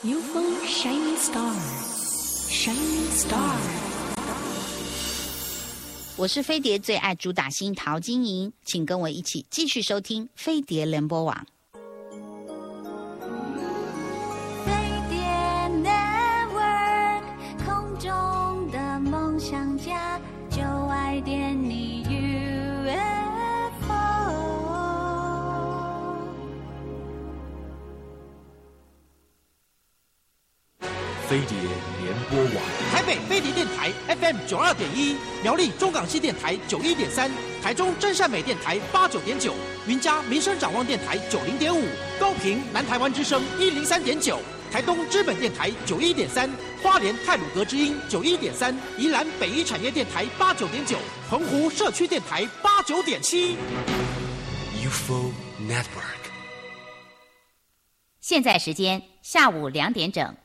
UFO Shining Star Shining Star。 我是飞碟最爱主打星陶晶莹，请跟我一起继续收听飞碟联播网。 飞碟 Network 空中的梦想家，92.1 UFO。 飞碟联播网， 台北飞碟电台 FM 92.1，苗栗中港西电台91.3，台中真善美电台89.9，云嘉民生展望电台90.5，高屏南台湾之声103.9，台东知本电台91.3，花莲太鲁阁之音91.3，宜兰北一产业电台89.9，澎湖社区电台89.7。 UFO Network。 现在时间下午2点整。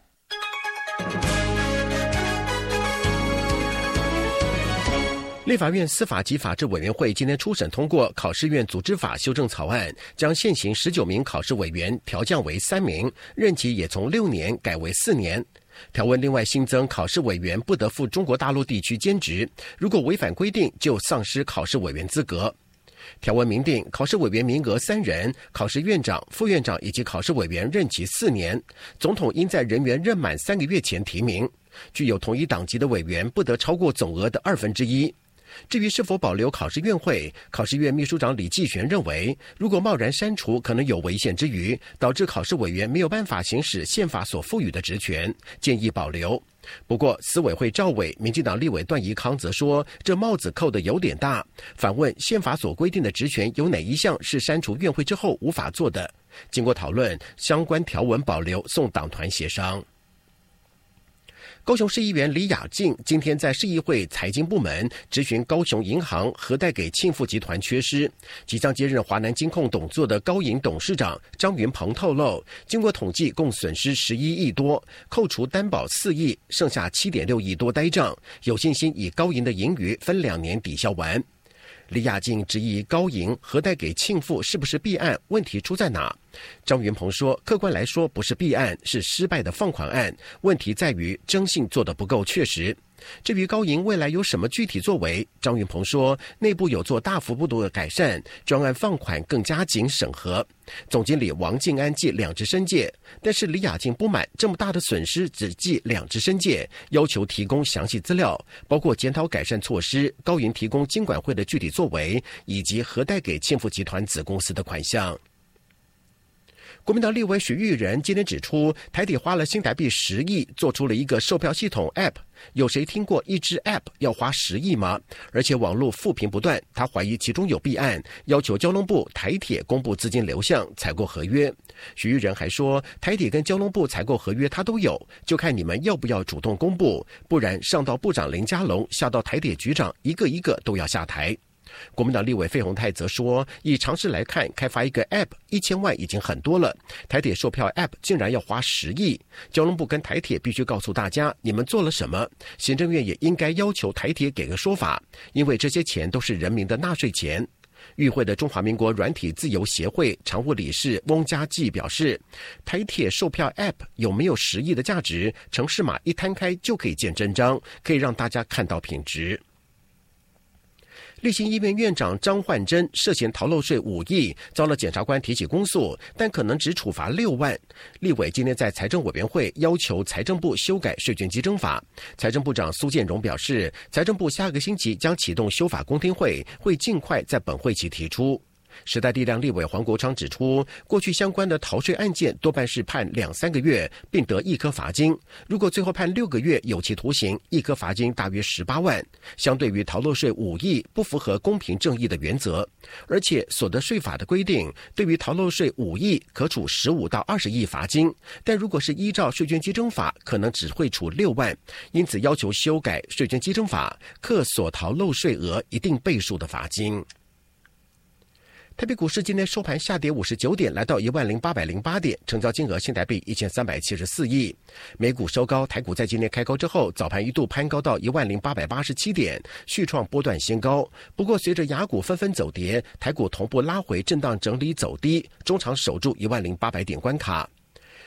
立法院司法及法制委员会今天初审通过考试院组织法修正草案，将现行19名考试委员调降为3名，任期也从6年改为4年。条文另外新增考试委员不得赴中国大陆地区兼职，如果违反规定就丧失考试委员资格。条文明定考试委员名额3人，考试院长、副院长以及考试委员任期4年，总统应在人员任满3个月前提名。具有同一党籍的委员不得超过总额的1/2。至于是否保留考试院会，考试院秘书长李继全认为，如果贸然删除，可能有违宪之余，导致考试委员没有办法行使宪法所赋予的职权，建议保留。不过，司委会赵伟、民进党立委段宜康则说，这帽子扣得有点大，反问宪法所规定的职权有哪一项是删除院会之后无法做的？经过讨论，相关条文保留，送党团协商。高雄市议员李雅静今天在市议会财经部门质询高雄银行核贷给庆富集团缺失，即将接任华南金控董座的高银董事长张云鹏透露，经过统计共损失11亿多，扣除担保4亿，剩下7.6亿多呆账，有信心以高银的盈余分2年抵消完。李雅静质疑高银核贷给庆富是不是弊案，问题出在哪？张云鹏说，客观来说不是弊案，是失败的放款案，问题在于征信做得不够确实。至于高银未来有什么具体作为，张云鹏说，内部有做大幅度的改善，专案放款更加紧审核。总经理王敬安记2支申诫，但是李雅静不满这么大的损失只记2支申诫，要求提供详细资料，包括检讨改善措施、高银提供金管会的具体作为，以及核贷给庆富集团子公司的款项。国民党立委许玉仁今天指出，台铁花了新台币10亿做出了一个售票系统 App， 有谁听过一支 App 要花10亿吗？而且网络负评不断，他怀疑其中有弊案，要求交通部、台铁公布资金流向、采购合约。许玉仁还说，台铁跟交通部采购合约他都有，就看你们要不要主动公布，不然上到部长林佳龙，下到台铁局长，一个一个都要下台。国民党立委费鸿泰则说，以常识来看，开发一个 App 1000万已经很多了，台铁售票 App 竟然要花10亿，交通部跟台铁必须告诉大家你们做了什么，行政院也应该要求台铁给个说法，因为这些钱都是人民的纳税钱。与会的中华民国软体自由协会常务理事翁家骥表示，台铁售票 App 有没有10亿的价值，程式码一摊开就可以见真章，可以让大家看到品质。立新医院院长张焕珍涉嫌逃漏税5亿，遭了检察官提起公诉，但可能只处罚6万。立委今天在财政委员会要求财政部修改税捐稽征法，财政部长苏建荣表示，财政部下个星期将启动修法公听会，会尽快在本会期提出。时代力量立委黄国昌指出，过去相关的逃税案件多半是判2-3个月，并得1颗罚金。如果最后判6个月有期徒刑，1颗罚金大约18万，相对于逃漏税5亿，不符合公平正义的原则。而且所得税法的规定，对于逃漏税5亿可处15到20亿罚金，但如果是依照税捐稽征法，可能只会处6万。因此要求修改税捐稽征法，课所逃漏税额一定倍数的罚金。台北股市今天收盘下跌59点，来到10808点，成交金额新台币1374亿。美股收高，台股在今天开高之后，早盘一度攀高到10887点，续创波段新高。不过随着亚股纷纷走跌，台股同步拉回震荡整理走低，中场守住10800点关卡。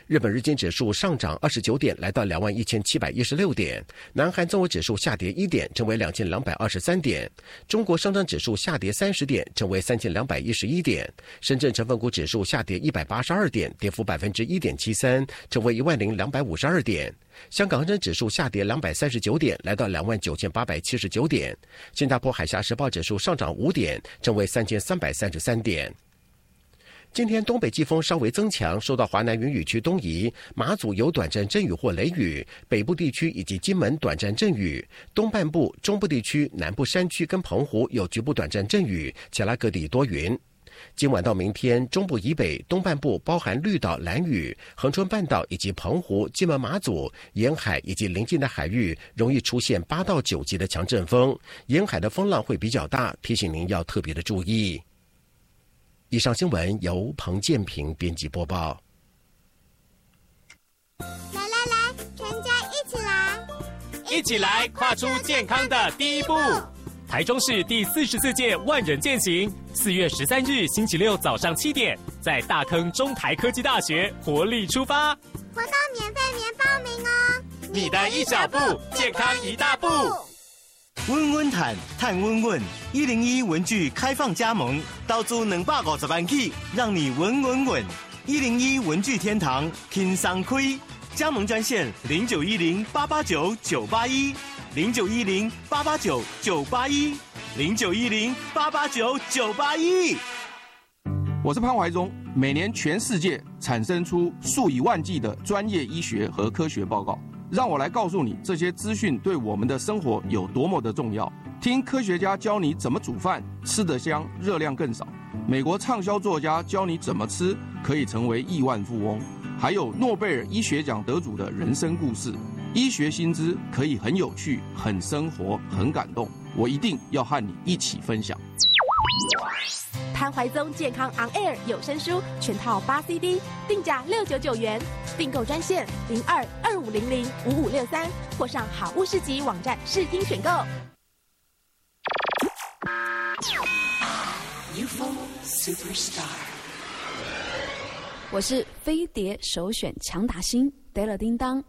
日本日经指数上涨29点，来到21,716点。南韩综合指数下跌1点，成为2223点。中国上证指数下跌30点，成为3211点。深圳成分股指数下跌182点，跌幅1.73%，成为10252点。香港恒生指数下跌239点，来到29,879点。新加坡海峡时报指数上涨5点，成为3,333点。今天东北季风稍微增强，受到华南云雨区东移，马祖有短暂阵雨或雷雨，北部地区以及金门短暂阵雨，东半部、中部地区、南部山区跟澎湖有局部短暂阵雨，其他各地多云。今晚到明天，中部以北、东半部包含绿岛、兰屿、恒春半岛以及澎湖、金门、马祖沿海以及邻近的海域容易出现8到9级的强阵风，沿海的风浪会比较大，提醒您要特别的注意。以上新闻由彭建平编辑播报。 来来来，全家一起来， 一起来跨出健康的第一步。台中市第44届万人健行，4月13日星期六早上7点，在大坑中台科技大学活力出发。 活动免报名哦。 你的一小步，健康一大步。 稳稳谈，谈稳稳。101文具开放加盟，倒租250万起，让你稳稳稳。101文具天堂，轻松开。加盟专线0910-889-981，0910-889-981，0910-889-981。 我是潘怀宗。每年全世界产生出数以万计的专业医学和科学报告，让我来告诉你这些资讯对我们的生活有多么的重要。听科学家教你怎么煮饭，吃得香，热量更少。美国畅销作家教你怎么吃可以成为亿万富翁。还有诺贝尔医学奖得主的人生故事，医学新知可以很有趣、很生活、很感动。我一定要和你一起分享。 潘怀宗健康 On Air 有声书全套8 CD， 定价699元，订购专线02-2500-5563，或上好物市集网站试听选购。 UFO Superstar， 我是飞碟首选强打星得了叮当。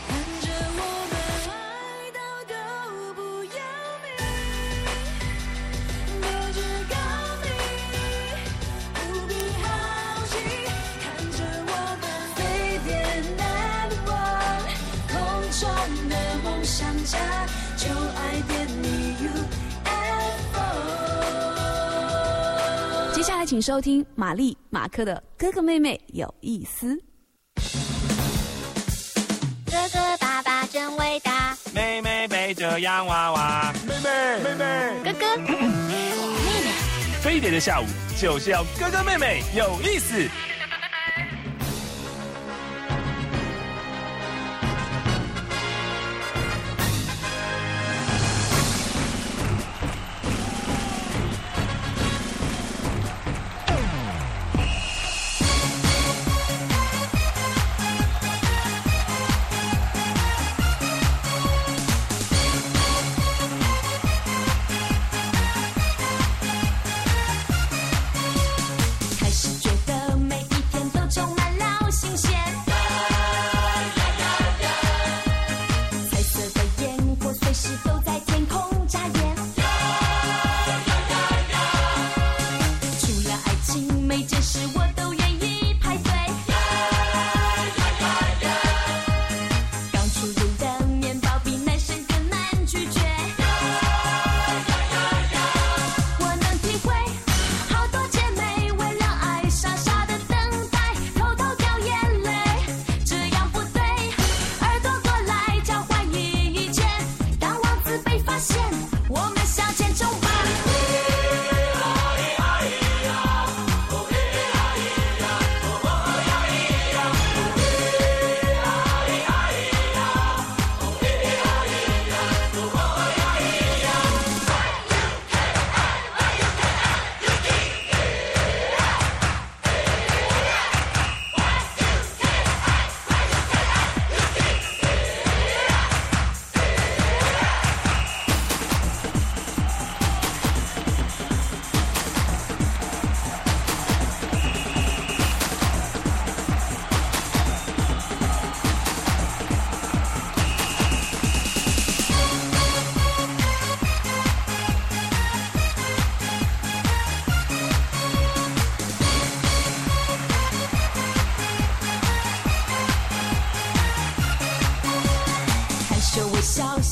接下来请收听玛丽马克的哥哥妹妹有意思。 哥哥爸爸真伟大， 妹妹背着洋娃娃， 妹妹哥哥妹妹， 飞碟的下午就是要哥哥妹妹有意思。 开始觉得每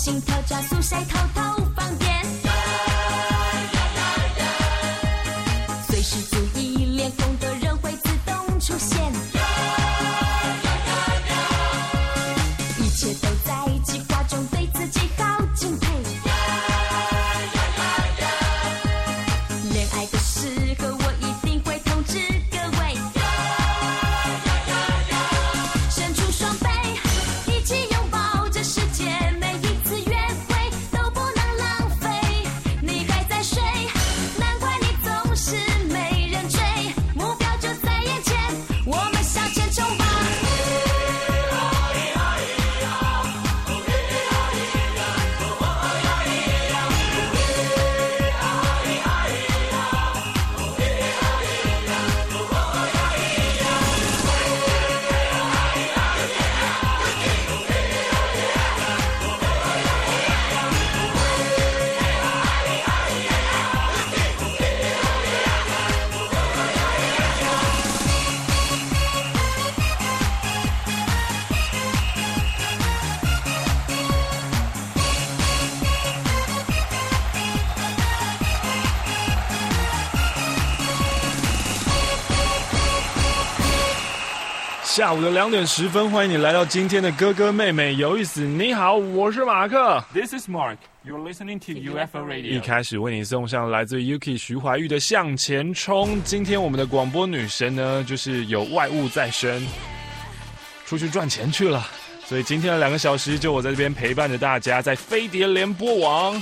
心跳加速，谁偷偷放电？随时注意，脸红的人会自动出现。一切都在计划中，对自己好敬佩。恋爱的时候，我一定会通知各位，伸出双臂，一起拥抱这世界。每一次约会都不能浪费。你还在睡，难怪你总是没人追。目标就在眼前，我们向前冲吧！ 下午的2点10分，欢迎你来到今天的哥哥妹妹有意思。你好，我是马克。 This is Mark. You're listening to UFO Radio. 一开始为你送上来自 Yuki 徐怀钰的《向前冲》。今天我们的广播女神呢，就是有外务在身，出去赚钱去了。所以今天的2个小时，就我在这边陪伴着大家，在飞碟联播网。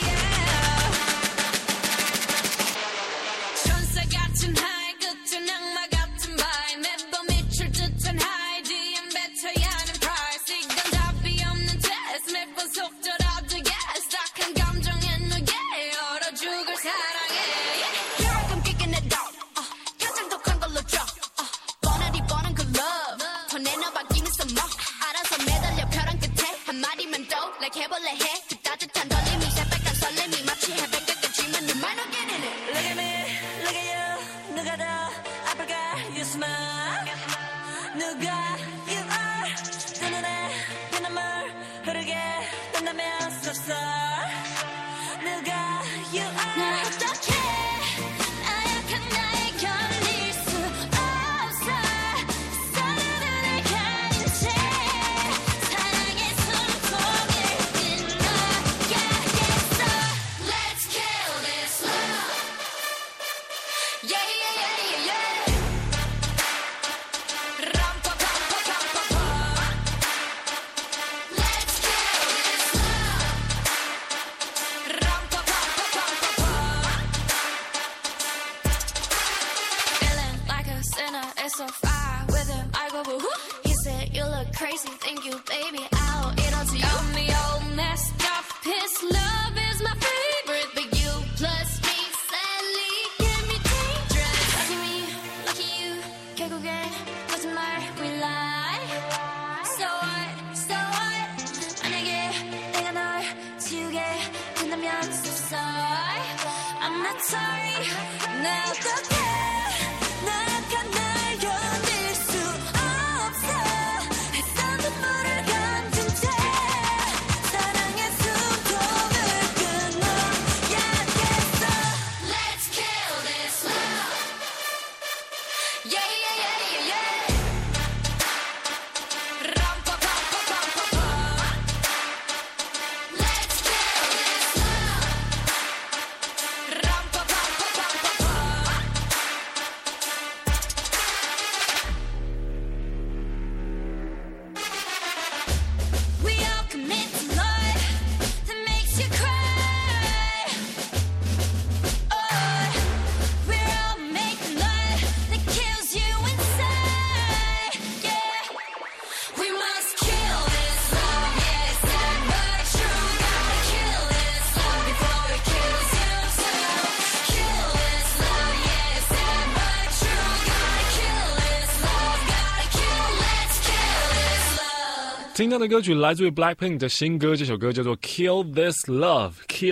听到的歌曲来自于 Blackpink 的新歌，这首歌叫做 Kill This Love。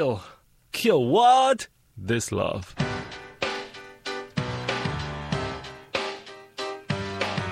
Kill what? This Love。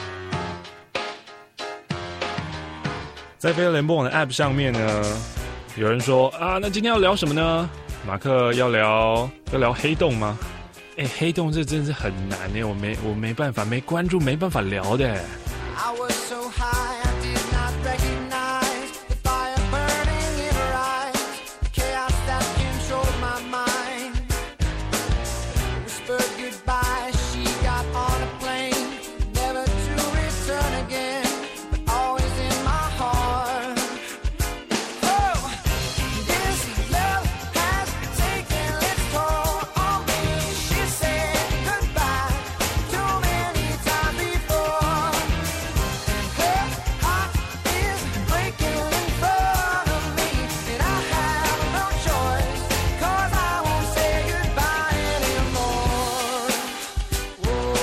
在飞碟联播网的 App 上面呢， 有人说啊，那今天要聊什么呢？马克要聊黑洞吗？哎，黑洞这真是很难耶，我没办法，没关注，没办法聊的。 I was so high, I did not recognize the fire burning in her eyes, the chaos that controlled my mind. Whispered goodbye, she got on a plane, never to return again, but always in my heart. Oh, this love has taken its toll on me. She said goodbye too many times before. Her heart is breaking in front of me, and I have no choice, 'cause I won't say goodbye anymore. Whoa,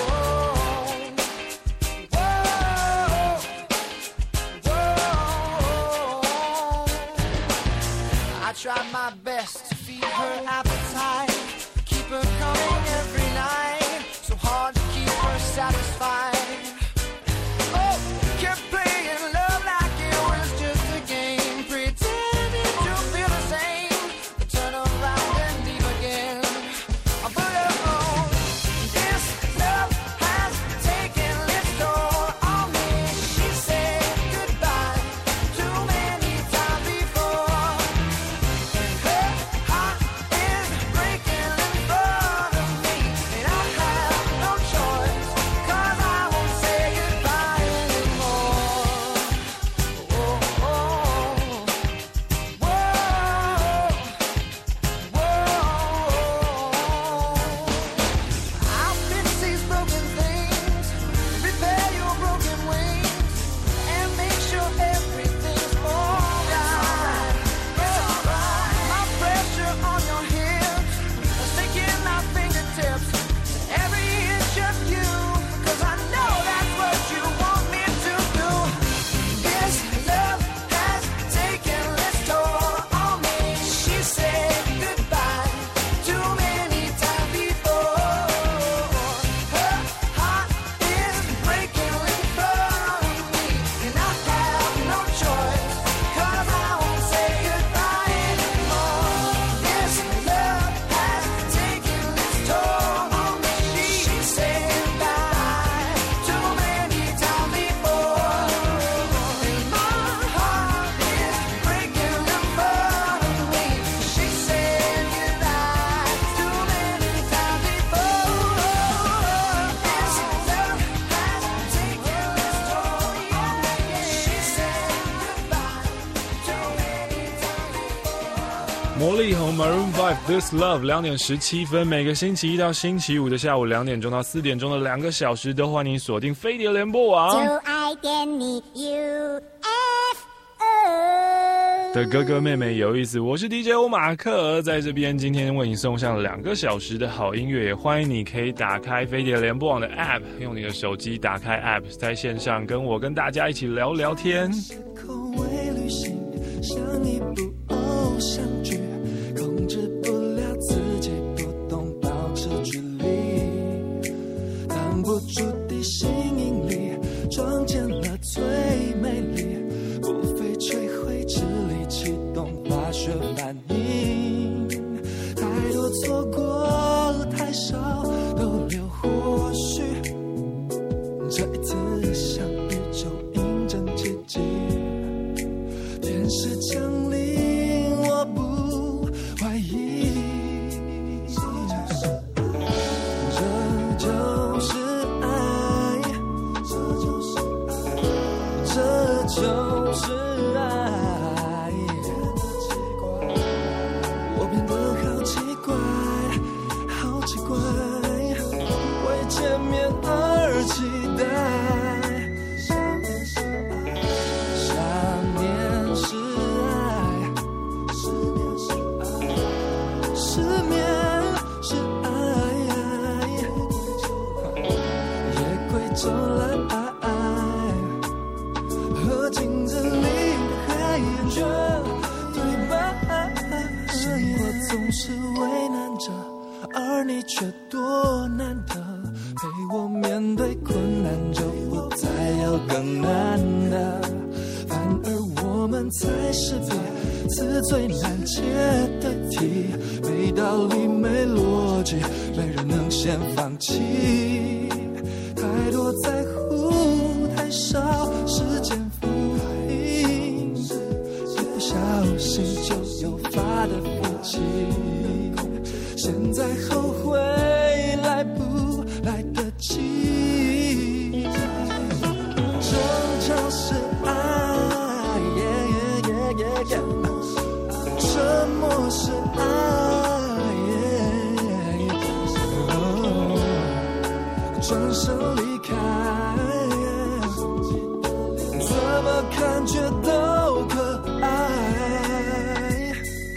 whoa, whoa. I tried my best to feed her appetite, keep her coming every night, so hard to keep her satisfied. Oh, kept playing love like it was just a game, pretending to feel the same, but turn around and leave again. But oh, this love has taken its toll on me. She said goodbye too many times before. Her heart is breaking in front of me, and I have no choice, 'cause I won't say goodbye anymore. Whoa, whoa, I'll fix these broken things, repair your broken wings, and make sure everything's alright. My pressure on your hips, sticking my fingertips to every inch of you, 'cause I know that's what you want me to do. This love has taken its toll on me. She said goodbye too many times before. Her heart is breaking in front of me, and I have no choice, 'cause I won't say goodbye anymore. This love has taken its toll on me. She said goodbye too many times before, and my heart is breaking in front of me. She said goodbye too many times before. This love has taken its toll on me. She said goodbye too many times before. 魔力红 Maroon 5 This Love 2:17，每个星期一到星期五的下午2点钟到4点钟的2个小时，都欢迎锁定飞碟联播网爱点你 UFO 的哥哥妹妹有意思。我是 DJ 欧马克，在这边今天为你送上2个小时的好音乐，也欢迎你可以打开飞碟联播网的 App， 用你的手机打开 App， 在线上跟我跟大家一起聊聊天。 口味旅行像一部偶像剧，控制不了自己，不懂保持距离，挡不住地心引力，撞见了最美丽，无非摧毁智力，启动化学反应，太多错过，太少逗留，或许这一次向宇宙印证奇迹，天使降临，我不怀疑，这就是爱，这就是爱，我变得好奇怪，好奇怪，为见面而期待。中来爱，和镜子里的海是最难解的题，没道理没逻辑，没人能先放弃。太多在乎，太少时间复印，一不小心就又发的脾气。现在后悔来不来得及？争吵是爱，沉默是爱，转身离开，怎么感觉都可爱。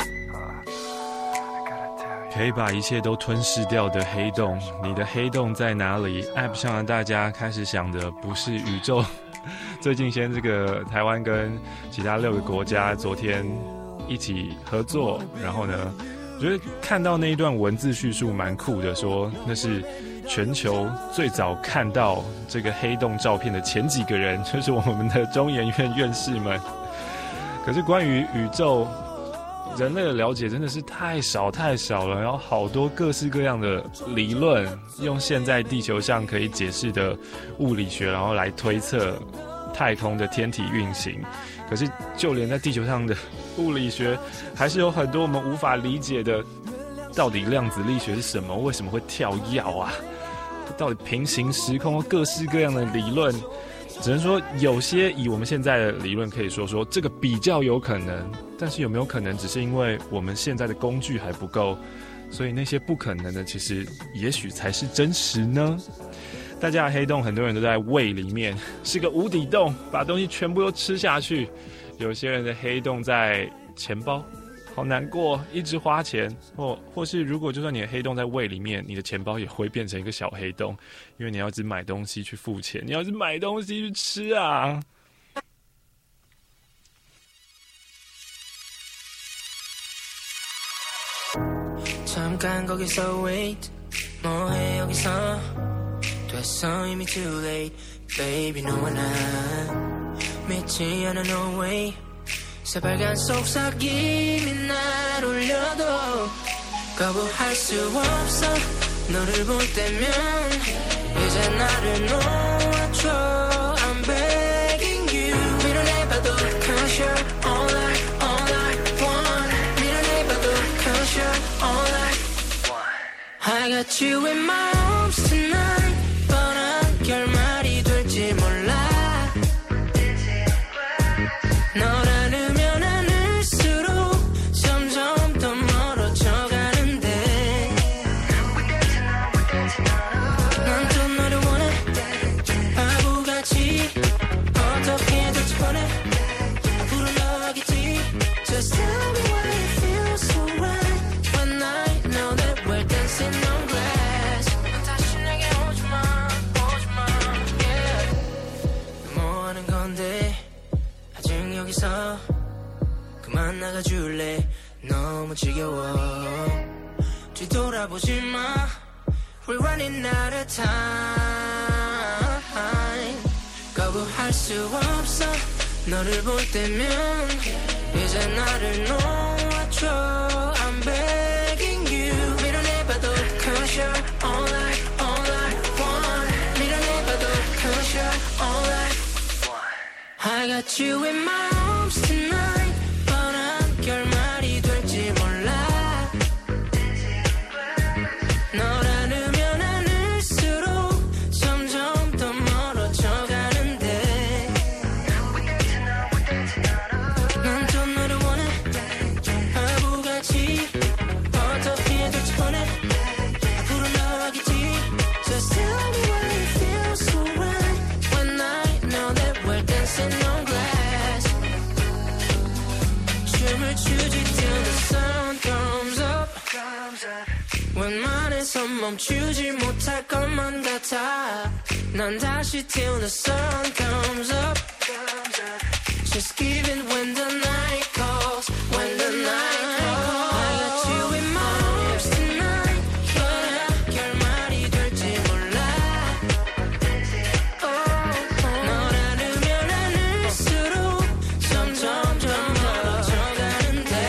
可以把一切都吞噬掉的黑洞，你的黑洞在哪里 ？App 上的大家开始想的不是宇宙。最近这个台湾跟其他6个国家昨天一起合作，然后呢，我觉得看到那一段文字叙述蛮酷的，说那是全球最早看到这个黑洞照片的前几个人，就是我们的中研院院士们。可是关于宇宙，人类的了解真的是太少了，然后好多各式各样的理论，用现在地球上可以解释的物理学，然后来推测太空的天体运行。可是就连在地球上的物理学，还是有很多我们无法理解的。到底量子力学是什么？为什么会跳跃啊？到底平行时空各式各样的理论，只能说有些以我们现在的理论可以说这个比较有可能，但是有没有可能只是因为我们现在的工具还不够，所以那些不可能的其实也许才是真实呢？大家的黑洞很多人都在胃里面，是个无底洞，把东西全部都吃下去。有些人的黑洞在钱包，好难过，一直花钱，或是如果就算你的黑洞在胃里面，你的钱包也会变成一个小黑洞，因为你要一直买东西去付钱，你要一直买东西去吃啊。 잠깐거기서wait 뭐해 여기서 됐어 이미 too late baby 너와 난 믿지 않아 no way 새빨간 속삭임이 날 울려도 거부할 수 없어 너를 볼 때면 이제 나를 놓아줘 I'm begging you 밀어내봐도 cause you're all I want 밀어내봐도 cause you're all I got you in my arms tonight 뻔한 결말이 될지 몰라 널 안으면 안을수록 점점 더 멀어져 가는데 난 또 너를 원해 바보같이 어떻게 될지 뻔해 앞으로 너겠지 Just tell me why it feels so right When I know that we're dancing on grass 다시 내게 오지마 yeah 뭐 하는 건데 아직 여기서 그만 나가줄래 너무 지겨워 뒤돌아보지 마 We're running out of time 거부할 수 없어 너를 볼 때면 이제 나를 놓아줘 I'm begging you 밀어내봐도 cause you're all I want 밀어내봐도 cause you're all I got you in my arms tonight 뻔한 결말이 될지 몰라 널 안으면 안을수록 점점 더 멀어져 가는데 난 또 너를 원해 바보같이 어떻게 될지 뻔해 앞으로 나가겠지 Just tell me why it feels so right When I know that we're dancing on glass 춤을 추지 till the sun comes up 웬만해서 멈추지 못할 것만 같아 난 다시 till the sun comes up Just give it when the night calls When the night calls I got you in my arms tonight yeah, 결말이 될지 몰라 널 안으면 안을수록 점점 더 멀어져 가는데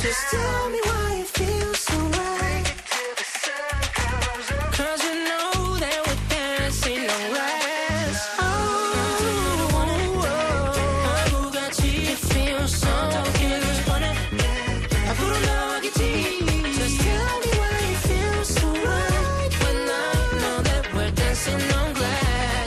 Just tell me why it feels so right. Cause you know that we're dancing on glass. It feels so good. I put on just tell me why it feels so right. When I know that we're dancing on glass.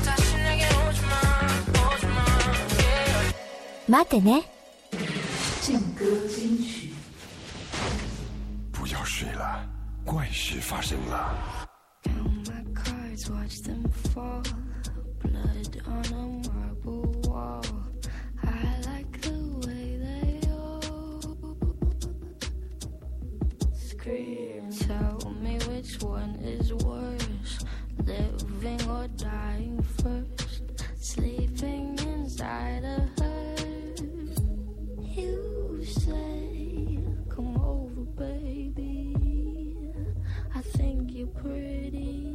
Yeah. 待ってね。 劲歌金曲。 不要睡了，怪事发生了。 Count my cards, watch them fall. Blood on a marble wall. I like the way they all scream. Tell me which one is worse, living or dying first. Sleeping inside a herd. You say, come over, baby. I think you're pretty.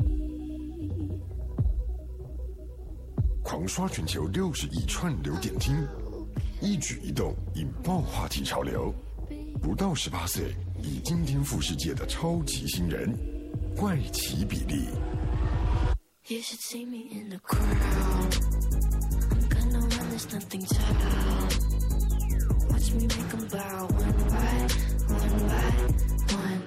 狂刷全球60亿串流点听，一举一动引爆话题潮流。不到18岁，已经颠覆世界的超级新人，怪奇比利。 You should see me in the crowd. I'm gonna run this nothing town. Watch me make them bow one by one.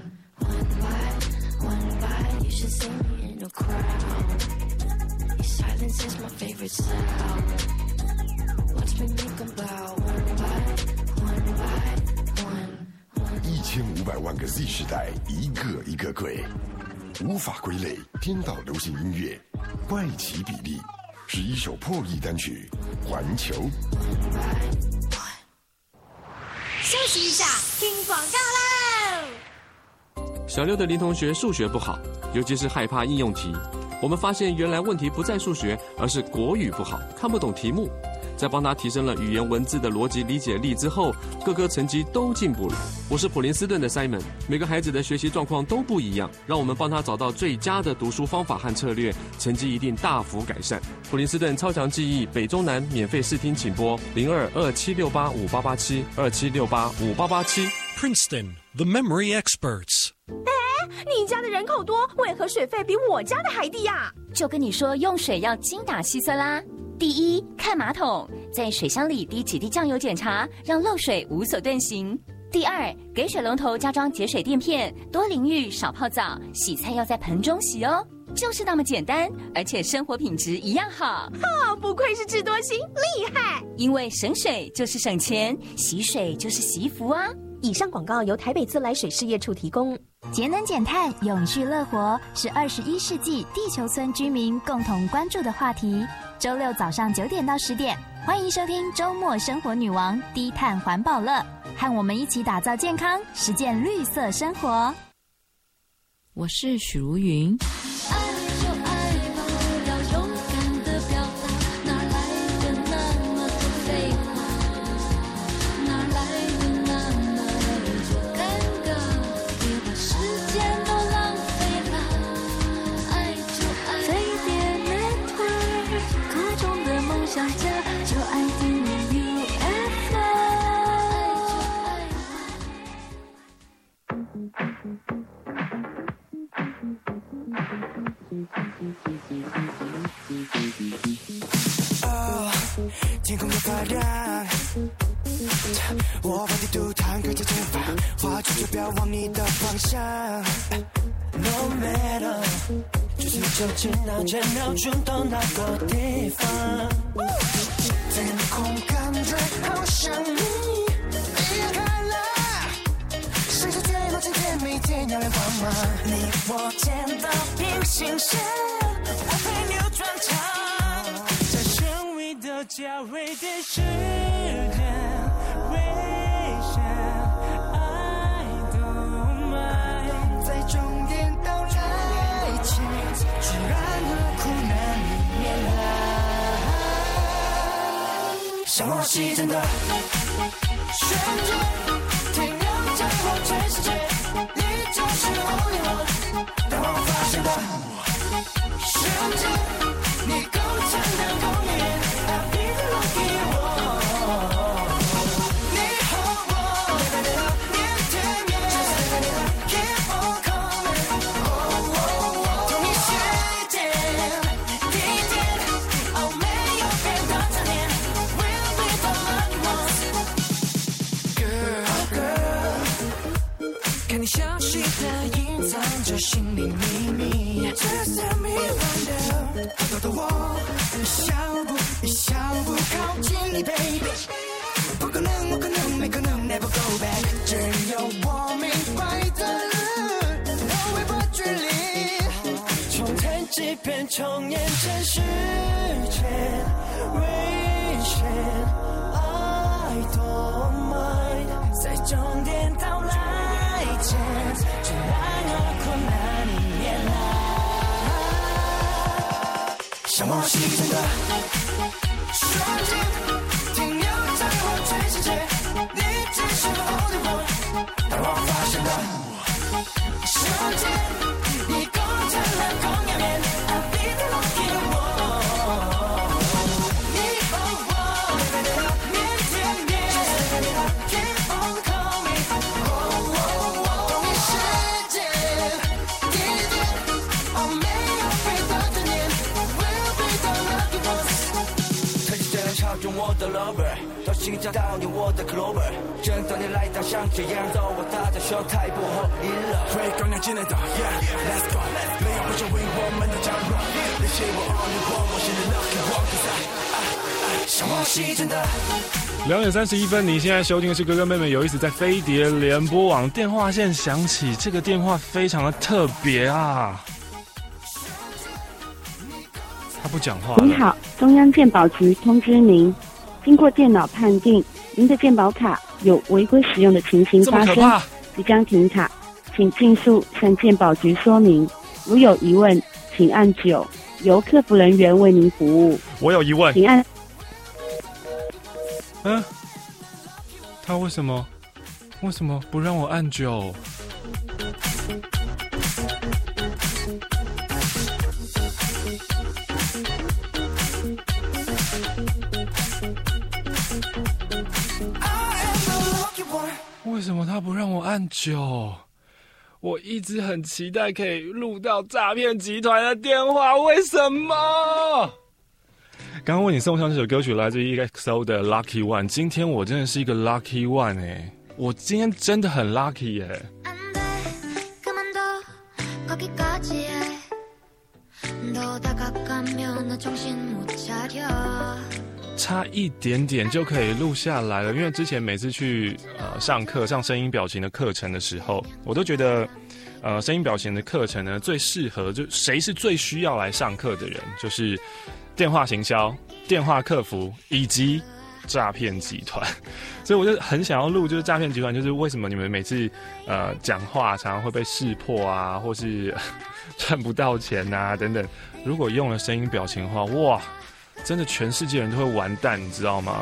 You should see me in the crowd. Your silence is my favorite sound. Watch me make them bow one by one. 1500万个 Z 世代，一个一个鬼，无法归类，颠倒流行音乐，怪奇比利是一首破亿单曲，环球。 休息一下，听广告喽。 小六的林同学数学不好，尤其是害怕应用题。我们发现原来问题不在数学，而是国语不好，看不懂题目。在帮他提升了语言文字的逻辑理解力之后，各科成绩都进步了。我是普林斯顿的 Simon， 每个孩子的学习状况都不一样，让我们帮他找到最佳的读书方法和策略，成绩一定大幅改善。普林斯顿超强记忆北中南免费试听，请拨0227685887 27685887。 Princeton, the memory experts. 你家的人口多，为何水费比我家的还低呀？ 就跟你说用水要精打细算啦。第一，看马桶，在水箱里滴几滴酱油检查，让漏水无所遁形。第二，给水龙头加装节水垫片，多淋浴少泡澡，洗菜要在盆中洗哦。就是那么简单，而且生活品质一样好。 不愧是智多星，厉害！ 因为省水就是省钱，洗水就是洗服啊。 以上广告由台北自来水事业处提供。 节能减碳、永续乐活是21世纪地球村居民共同关注的话题。周六早上9点到10点，欢迎收听周末生活女王低碳环保乐，和我们一起打造健康，实践绿色生活。 我是许茹芸。 天空的发亮，我把地图摊开在前方，画出坐标往你的方向。No matter， 就是就知道这秒钟到哪个地方，在夜空感觉好像你离开了，谁是最落今天每天要来帮忙？你我见到平行线，我陪扭转场，在生命的交汇点时间，微笑 I don't mind， 在终点到来前，去然而苦难里面来，向往西真的旋转，天要将我全世界，你就是我，当我发现的瞬间，你构成的公园。你和我，你和我， 看你消息的隐藏着心里秘密 Just tell me wonder 偷偷的我一小步靠近你 baby 不可能不可能没可能 never go back 只有我明白的我会把距离从天际变重演成时间危险 I don't mind 在终点到来前就让困难面来像默契真的瞬间停留在我全世界你只是我 only one 当我发现的瞬间你构成了公羊面 I'll be the lucky one 你和我面对面 Keep on calling 同一时间地点没有别的执念 We'll be the lucky ones 特地的人超越我的 lover 到心找到你我的 clover 正当你来到像这样走我大家说太不合理了会更亮进来的 Yeah Let's go 没有不成为我们的角落那些我 only one 我是 the lucky one 像默契真的 2点31分，你现在收听的是哥哥妹妹有意思在飞碟联播网。电话线响起，这个电话非常的特别啊！他不讲话了。 你好，中央健保局通知您，经过电脑判定，您的健保卡有违规使用的情形发生，即将停卡，请尽速向健保局说明。如有疑问，请按9，由客服人员为您服务。 我有疑问， 请按。 他为什么不让我按9？为什么他不让我按9？我一直很期待可以录到诈骗集团的电话，为什么？刚刚为你送上这首歌曲来自于 EXO 的 Lucky One， 今天我真的是一个 Lucky One 欸，我今天真的很 Lucky 欸。差一点点就可以录下来了，因为之前每次去上课上声音表情的课程的时候，我都觉得声音表情的课程呢最适合就谁是最需要来上课的人，就是电话行销、电话客服以及诈骗集团，所以我就很想要录，就是诈骗集团，就是为什么你们每次讲话常常会被识破啊，或是赚不到钱啊等等，如果用了声音表情的话，哇，真的全世界人都会完蛋，你知道吗？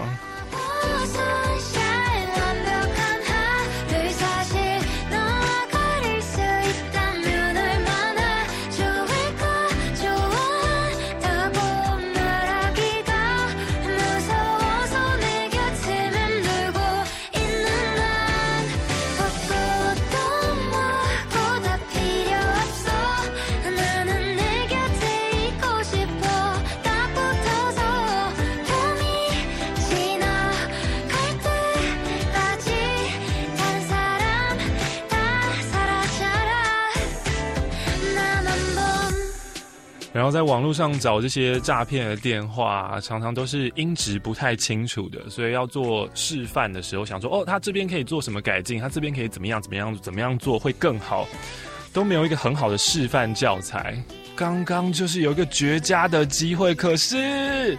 然后在网络上找这些诈骗的电话，常常都是音质不太清楚的，所以要做示范的时候，想说他这边可以做什么改进，他这边可以怎么样做会更好，都没有一个很好的示范教材。刚刚就是有一个绝佳的机会，可是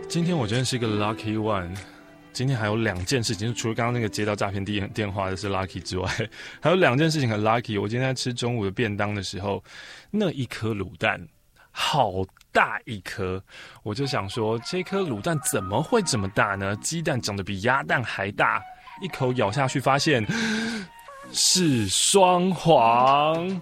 今天我真的是一个 lucky one。今天还有2件事情，就除了刚刚那个接到诈骗电话的是 lucky 之外，还有2件事情很 lucky。我今天在吃中午的便当的时候，那一颗卤蛋好大一颗，我就想说这颗卤蛋怎么会这么大呢？鸡蛋长得比鸭蛋还大，一口咬下去发现是双黄。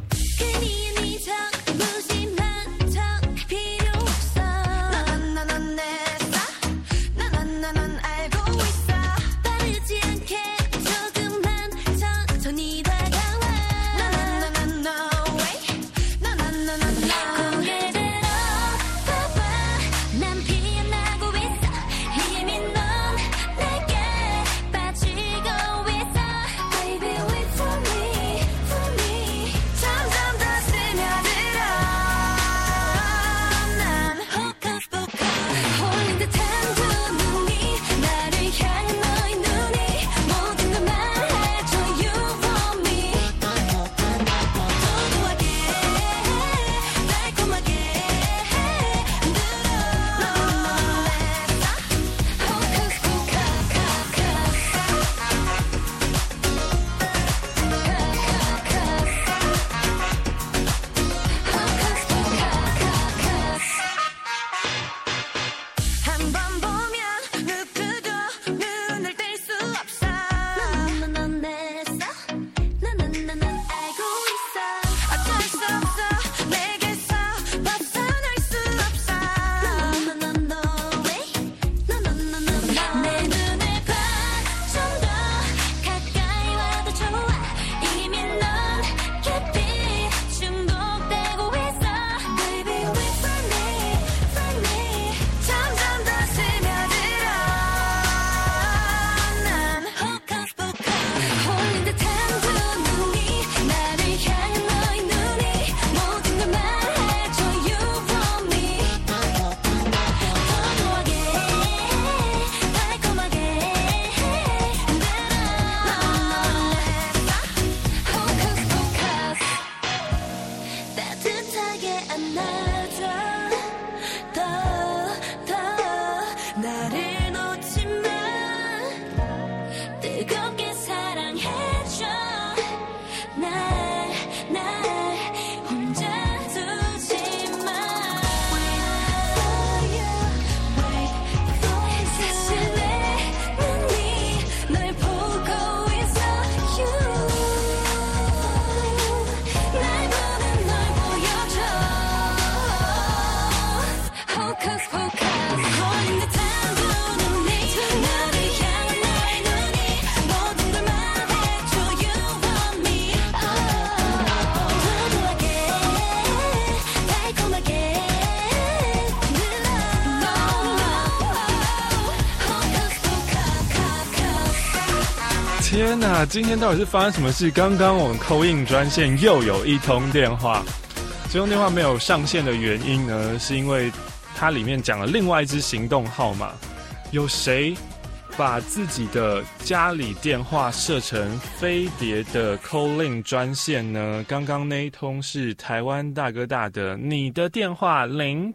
天哪，今天到底是发生什么事？刚刚我们call in专线又有一通电话，这通电话没有上线的原因呢，是因为它里面讲了另外一支行动号码。有谁把自己的家里电话设成飞碟的 call in 专线呢？刚刚那一通是台湾大哥大的你的电话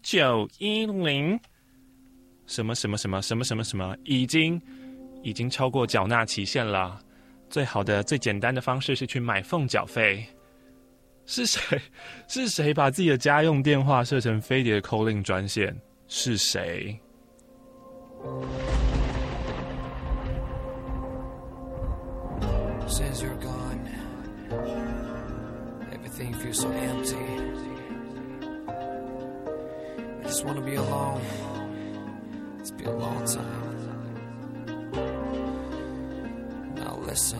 0910什么什么什么什么什么什么，已经超过缴纳期限了。最好的最简单的方式是去买凤缴费。是谁把自己的家用电话设成飞碟的 call in 专线？是谁 ？Since you're gone, everything feels so empty. I just want to be alone. It's been a long time. Now listen.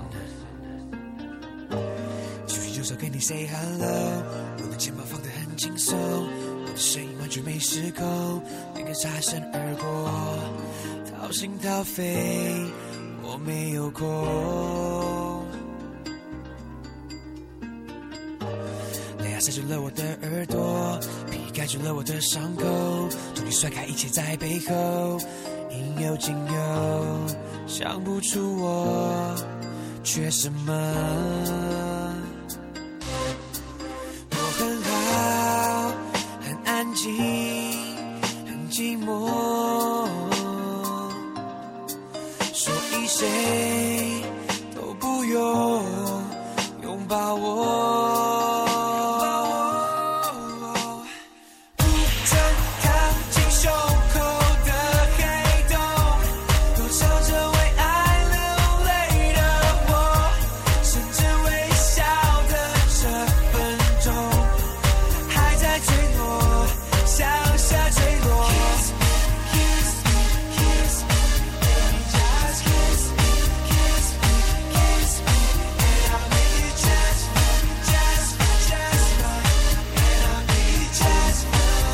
举起右手跟你 say hello， 我的肩膀放得很轻松，我的声音完全没失控，连个擦身而过，掏心掏肺，我没有空。泪塞住了我的耳朵，皮盖住了我的伤口，终于甩开一切在背后，应有尽有，想不出我缺什么。我很好，很安静，很寂寞。 谁都不用拥抱我。不准靠近胸口的黑洞，多少着为爱流泪的我，甚至微笑的这分钟，还在坠落，向下坠落。Kiss me, kiss me, baby, just kiss me, kiss me, kiss me, and I'll make you just fine, just fine, and I'll make you just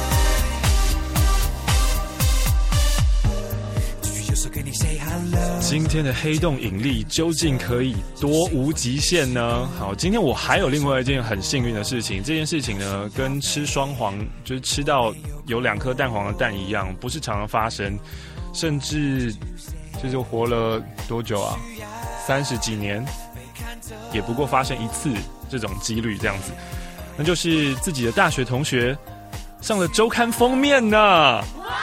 fine。继续右手给你 say hello。 今天的黑洞引力究竟可以多无极限呢？好，今天我还有另外一件很幸运的事情，这件事情呢，跟吃双黄，就是吃到有2颗蛋黄的蛋一样，不是常常发生，甚至就是活了多久啊？30几年，也不过发生1次这种几率这样子，那就是自己的大学同学上了周刊封面呢。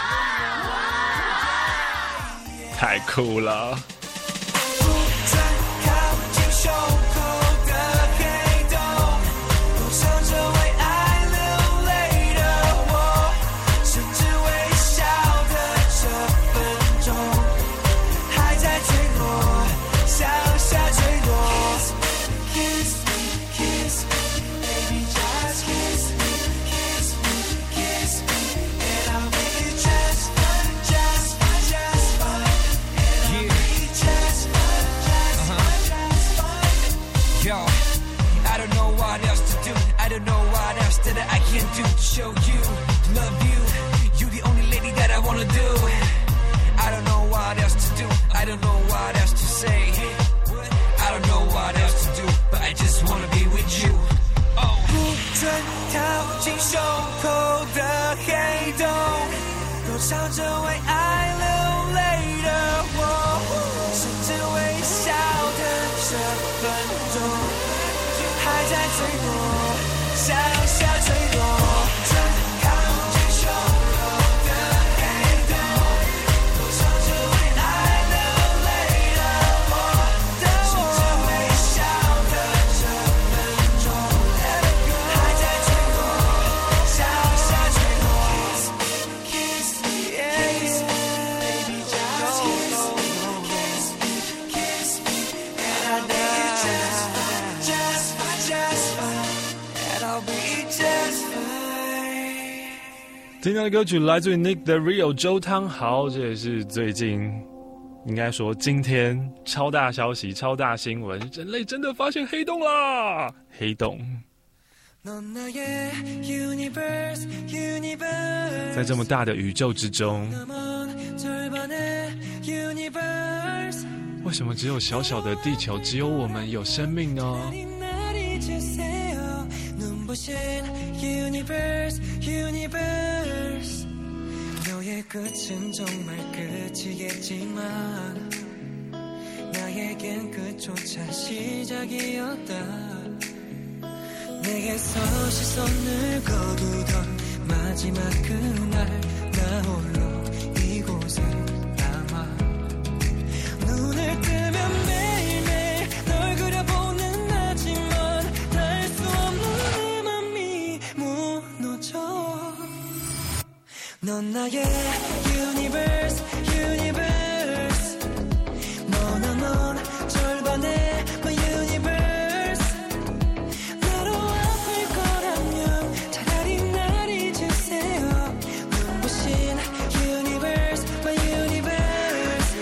太酷了！ Show you, love you, you the only lady that I wanna do. I don't know what else to do, I don't know what else to say. I don't know what else to do, but I just wanna be with you. 不准靠近胸口的黑洞，多少着为爱流泪的我，甚至微笑的这分钟，还在坠落，向下坠落。 听到的歌曲来自于 Nick the Real 周汤豪，这也是最近应该说今天超大消息、超大新闻，人类真的发现黑洞啦！黑洞在这么大的宇宙之中，为什么只有小小的地球，只有我们有生命呢？ Universe, universe. 너의 끝은 정말 끝이겠지만 나에겐 끝조차 시작이었다. 내게서 시선을 거두던 마지막 그날 나 홀로 이곳에 남아 눈을 뜨면 매일매일 널 그려보는 하지만 닿을 수 없는 넌 나의 universe, universe. 넌 절반의 my universe. 나로 아플 거라면 차라리 날 잊으세요. 눈부신 universe, my universe.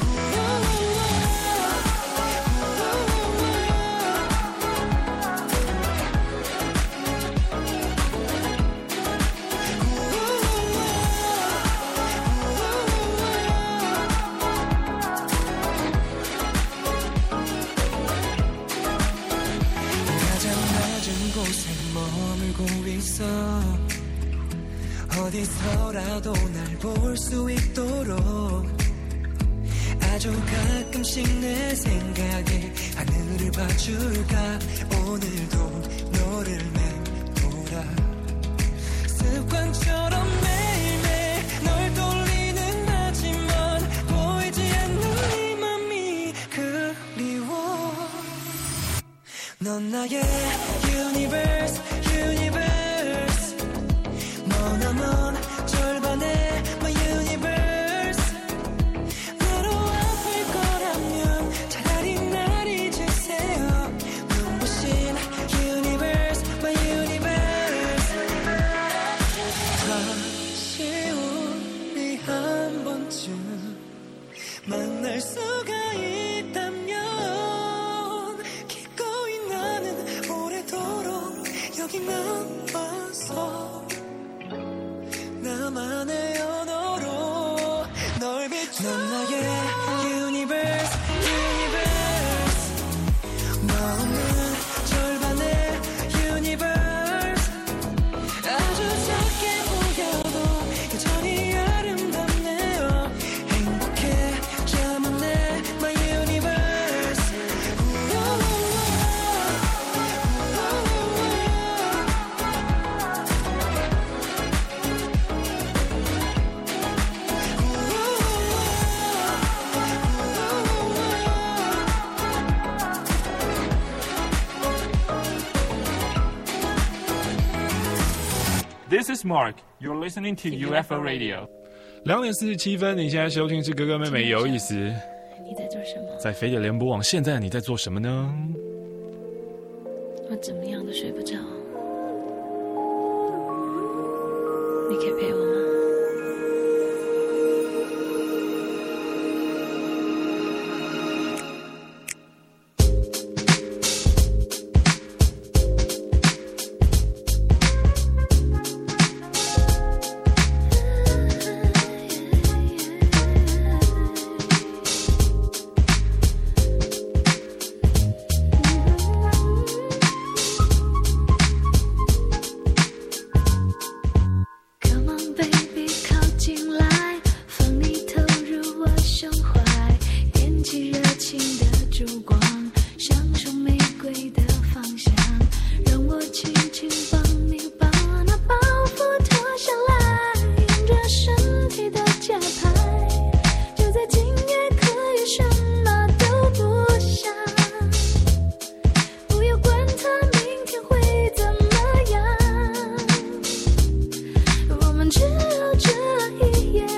어디서라도 날 볼 수 있도록 아주 가끔씩 내 생각에 하늘을 봐줄까 오늘도 너를 맴돌아 습관처럼 매일매일 널 돌리는 하지만 보이지 않는 이 맘이 나의 universe universe 머나먼 절반의 my universe 나로 아플 거라면 차라리 날 잊으세요 눈부신 universe my universe 다시 우리 한 번쯤 만날 수가 있다면 기꺼이 나는 오래도록 여기 남아서 나만의 언어로 널 비춰 넌 나의 universe universe 마음은 절반의 universe 아주 작게 보여도 여전히 아름답네요 행복해 자만의 my universe This is Mark. You're listening to UFO Radio. 2:47，你现在收听是哥哥妹妹有意思。 你在做什么？ 在飞碟联播网，现在你在做什么呢？ 我怎么样都睡不着，你可以陪我吗？Come on baby， 靠近来，放你投入我胸怀，点起热情的烛光，享受玫瑰的芳香，让我轻轻帮你把那包袱脱下来，沿着身体的节拍，就在今夜可以什么都不想，不要管它明天会怎么样，我们只有这一夜。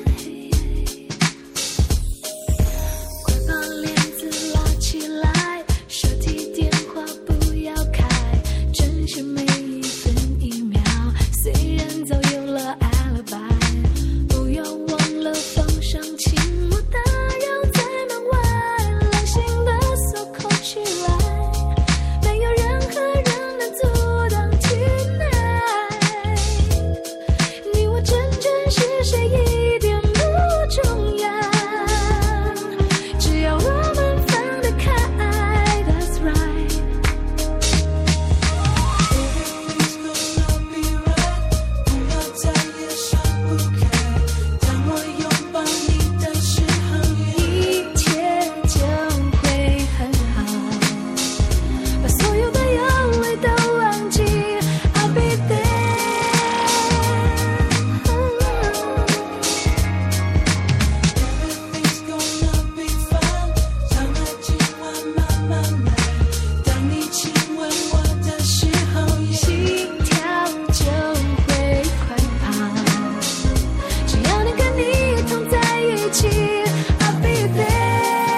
快把帘子拉起来，手提电话不要开，珍惜每一分一秒，虽然早有了 alibi， 不要忘了放上请勿打扰在门外，狼性的锁扣起来，没有任何人能阻挡 tonight， 你我真正是谁一点不重要，只要我们放得开 That's right。 Everything's gonna be right， 不要再也想不开，当我拥抱你的时候， 一切就会很好，把所有的眼泪都忘记 I'll be there。 Everything's gonna be fine， 让爱今晚慢慢来，当你亲吻我的时候， 心跳就会快跑，只要能跟你同在一起 I'll be there。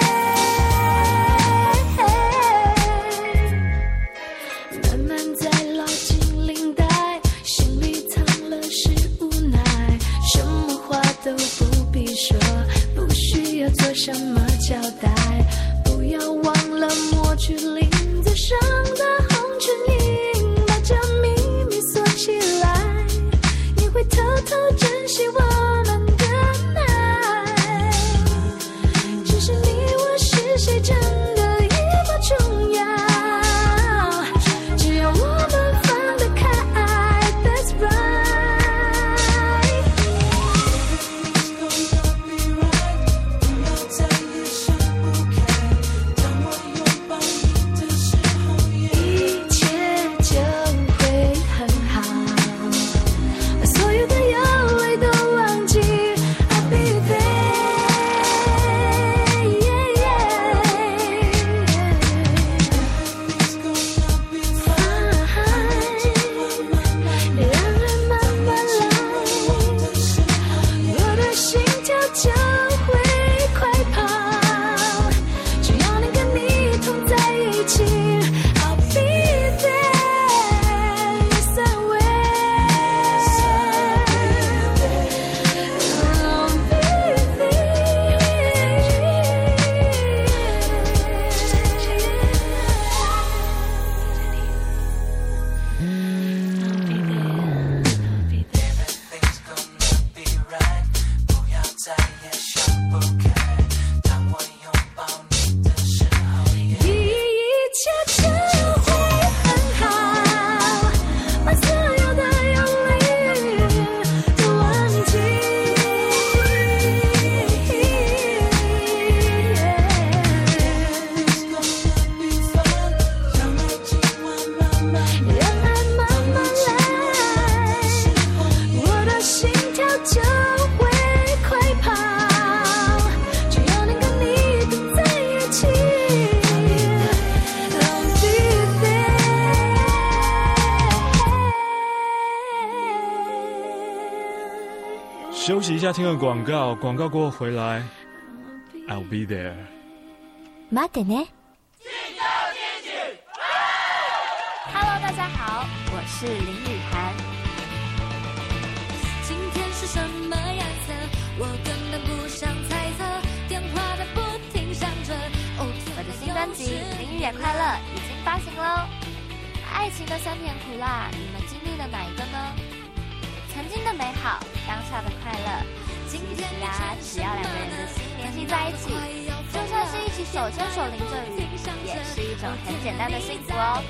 慢慢再拉紧领带，心里藏了是无奈，什么话都不必说，不需要做什么交代，不要忘了抹去领子上的红唇印，把这秘密锁起来，你会偷偷珍惜我们的爱，只是你我是谁真的已不重要，只要我们放得开 That's right。 Everything's gonna be right， 不要再也想不开，当我拥抱你的时候， 再也想不开。当我拥抱你的时候，一切就会很好，把所有的用力都忘记。 休息一下，听个广告，广告过后回来 ，I'll be there。 待ってね。Hello， 大家好，我是林雨涵。 今天是什么颜色？我根本不想猜测，电话在不停响着。 我的新专辑《淋雨也快乐》已经发行喽。爱情的酸甜苦辣，你们经历了哪一个呢？曾经的美好，当下的快乐，其实啊，只要两个人的心联系在一起，就算是一起手牵手淋着雨，也是一种很简单的幸福哦。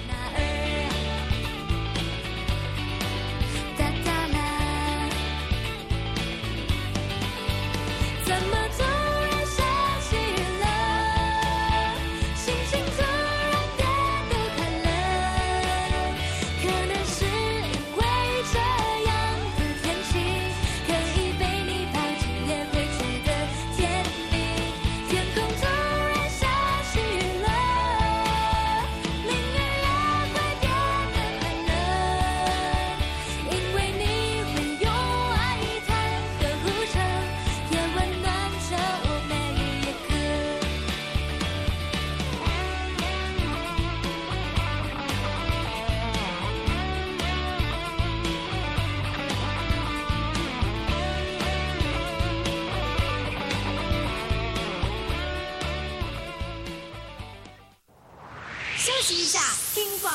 怎么突然想起了，心情突然变得快乐，可能是因为这样的天气，可以被你抱紧也会觉得甜蜜。天空突然下起了，淋雨也会变得快乐，因为你会用爱弹呵护着，也温暖着我每一刻。休息一下，听广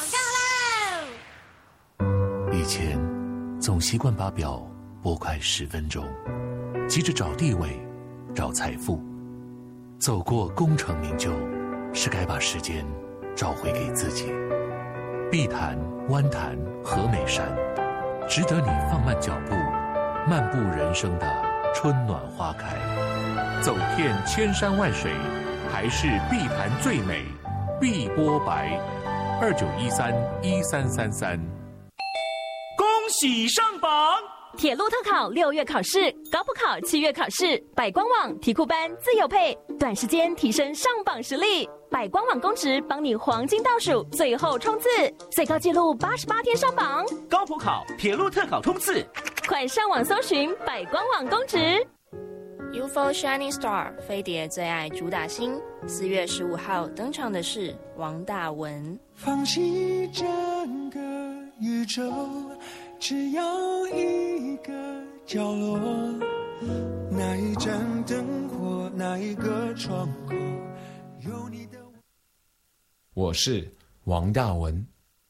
告喽。 以前总习惯把表拨快10分钟，急着找地位、找财富。走过功成名就，是该把时间找回给自己。碧潭、湾潭、和美山，值得你放慢脚步，漫步人生的春暖花开。走遍千山万水，还是碧潭最美。碧波白，29131333。 恭喜上榜！ 铁路特考6月考试，高普考7月考试，百官网题库班自有配，短时间提升上榜实力。百官网公职帮你黄金倒数，最后冲刺，最高纪录88天上榜。 高普考、铁路特考冲刺， 快上网搜寻百官网公职。 UFO Shining Star 飞碟最爱主打星，4月15号登场的是王大文。 放弃整个宇宙，只要一个角落，那一盏灯火，那一个窗口，有你的。 我是王大文。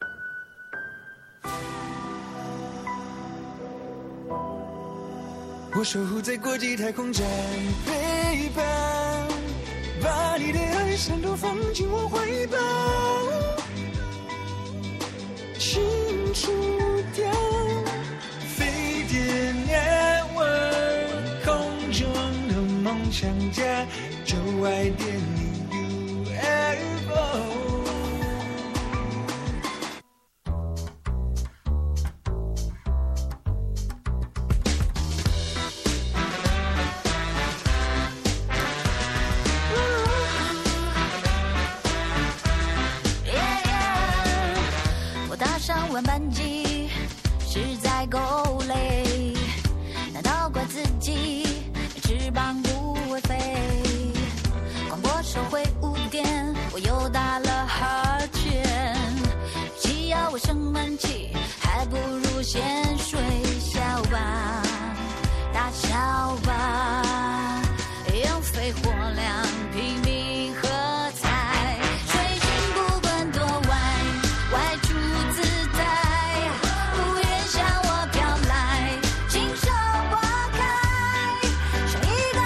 我守护在国际太空站，陪伴，把你的爱闪躲放进我怀抱，清除掉飞碟 network 空中的梦想家，就爱点你 UFO。 上晚班机实在够累，难道怪自己翅膀不会飞？广播收回5点，我又打了哈欠。与其要我生闷气，还不如先睡觉吧，大笑吧，用肺活量拼命喝彩，睡醒不管多晚，外出自在，乌云向我飘来，亲手拨开，像一个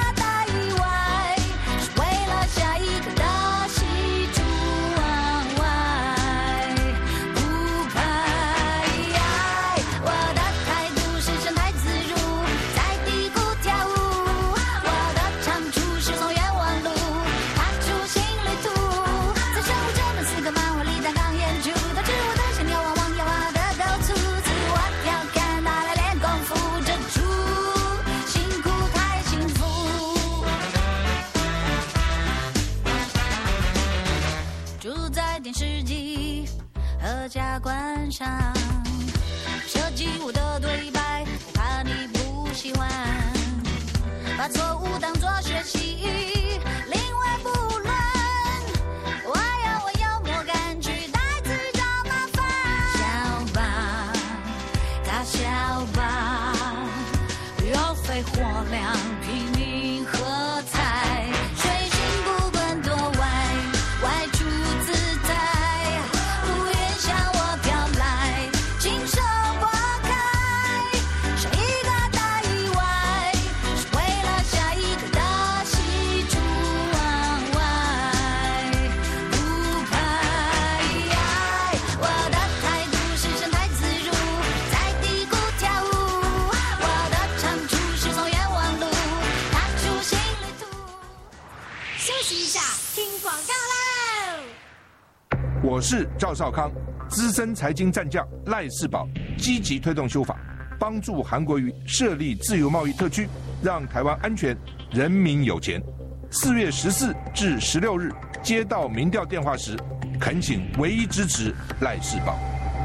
家观赏，设计我的对白，我怕你不喜欢，把错误当作学习，临危不乱。我要我幽默感取代自找麻烦，笑吧，大笑吧，油费火量拼命喝彩，水性不管多歪，外出自在，乌云向我飘来，亲手拨开，少一个大意外，是为了下一个大戏出望外，不拍。我的态度是神态自如，在低谷跳舞，我的长处是从冤枉路踏出新旅途。 休息一下，听广告喽。 我是赵少康，资深财经战将赖世宝，积极推动修法，帮助韩国瑜设立自由贸易特区，让台湾安全，人民有钱。4月14至16日接到民调电话时，恳请唯一支持赖世宝。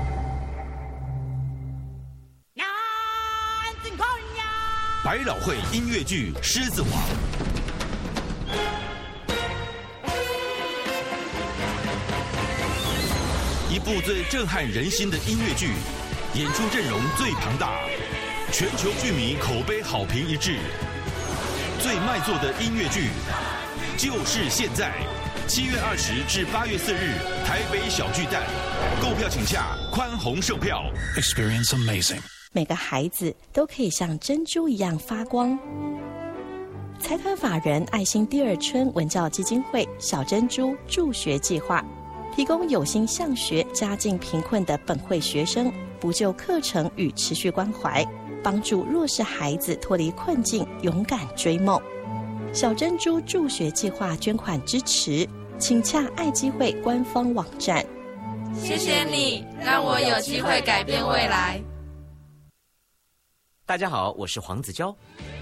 百老汇音乐剧《狮子王》，一部最震撼人心的音乐剧，演出阵容最庞大，全球剧迷口碑好评一致。最卖座的音乐剧，就是现在。7月20至8月4日，台北小巨蛋，购票请洽宽宏售票。 Experience amazing。 每个孩子都可以像珍珠一样发光。财团法人爱心第二春文教基金会小珍珠助学计划，提供有心向学、家境贫困的本会学生补救课程与持续关怀，帮助弱势孩子脱离困境，勇敢追梦。小珍珠助学计划捐款支持，请洽爱基会官方网站。 谢谢你，让我有机会改变未来。 大家好，我是黄子佼。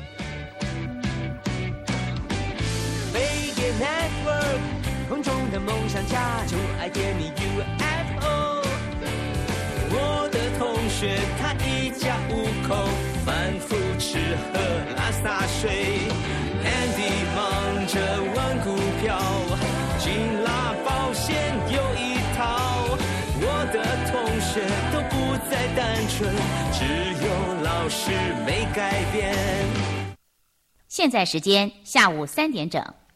Vegas Network， 空中的梦想家就爱点你 UFO。我的同学他一家5口，反复吃喝拉撒睡。Andy 忙着玩股票，金拉保险有一套。我的同学都不再单纯，只有老师没改变。 现在时间下午3点整。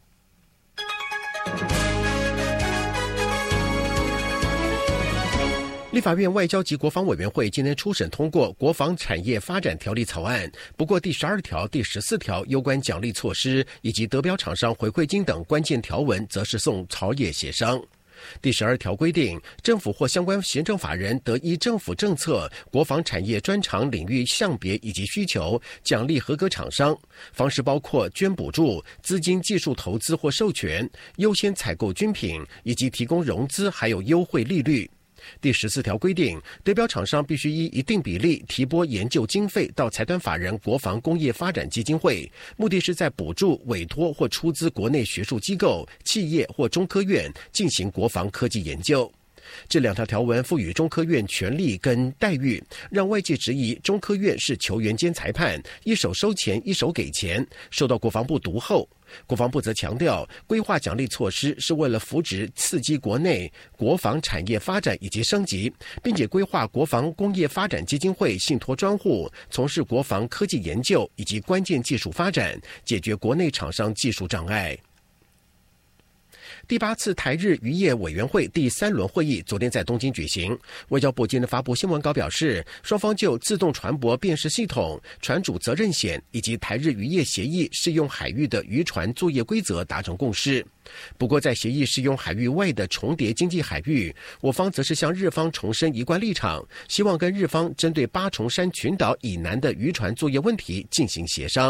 立法院外交及国防委员会今天初审通过《国防产业发展条例》草案，不过第12条、第14条有关奖励措施以及得标厂商回馈金等关键条文，则是送朝野协商。第12条规定，政府或相关行政法人得依政府政策、国防产业专长领域项别以及需求，奖励合格厂商，方式包括捐补助、资金技术投资或授权、优先采购军品，以及提供融资，还有优惠利率。第14条规定，得标厂商必须依一定比例提拨研究经费到财团法人国防工业发展基金会，目的是在补助、委托或出资国内学术机构、企业或中科院进行国防科技研究。这2条条文赋予中科院权力跟待遇，让外界质疑中科院是球员兼裁判，一手收钱一手给钱，受到国防部毒后。国防部则强调，规划奖励措施是为了扶植刺激国内国防产业发展以及升级，并且规划国防工业发展基金会信托专户，从事国防科技研究以及关键技术发展，解决国内厂商技术障碍。第8次台日渔业委员会第3轮会议昨天在东京举行。外交部今天发布新闻稿表示，双方就自动船舶辨识系统、船主责任险以及台日渔业协议适用海域的渔船作业规则达成共识。不过，在协议适用海域外的重叠经济海域，我方则是向日方重申一贯立场，希望跟日方针对八重山群岛以南的渔船作业问题进行协商。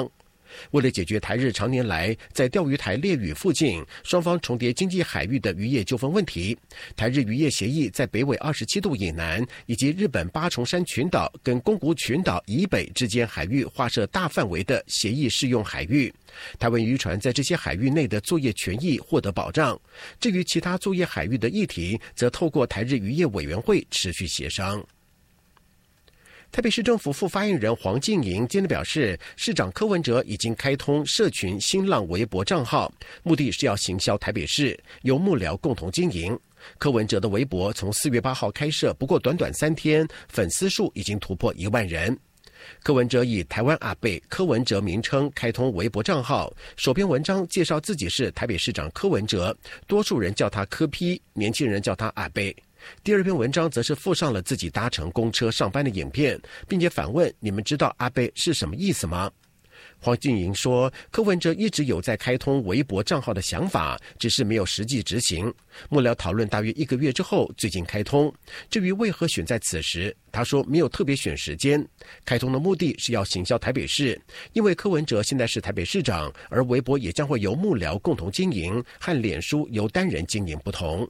为了解决台日常年来在钓鱼台列屿附近双方重叠经济海域的渔业纠纷问题，台日渔业协议在北纬27度以南以及日本八重山群岛跟宫古群岛以北之间海域划设大范围的协议适用海域，台湾渔船在这些海域内的作业权益获得保障。至于其他作业海域的议题，则透过台日渔业委员会持续协商。台北市政府副发言人黄静莹今天表示，市长柯文哲已经开通社群新浪微博账号，目的是要行销台北市，由幕僚共同经营。柯文哲的微博从4月8号开设，不过短短3天，粉丝数已经突破1万人。柯文哲以台湾阿贝柯文哲名称开通微博账号，首篇文章介绍自己是台北市长柯文哲，多数人叫他柯 P， 年轻人叫他阿贝。第二篇文章则是附上了自己搭乘公车上班的影片，并且反问：你们知道阿贝是什么意思吗？黄静莹说，柯文哲一直有在开通微博账号的想法，只是没有实际执行。幕僚讨论大约1个月之后，最近开通。至于为何选在此时，他说没有特别选时间。开通的目的是要行销台北市，因为柯文哲现在是台北市长，而微博也将会由幕僚共同经营，和脸书由单人经营不同。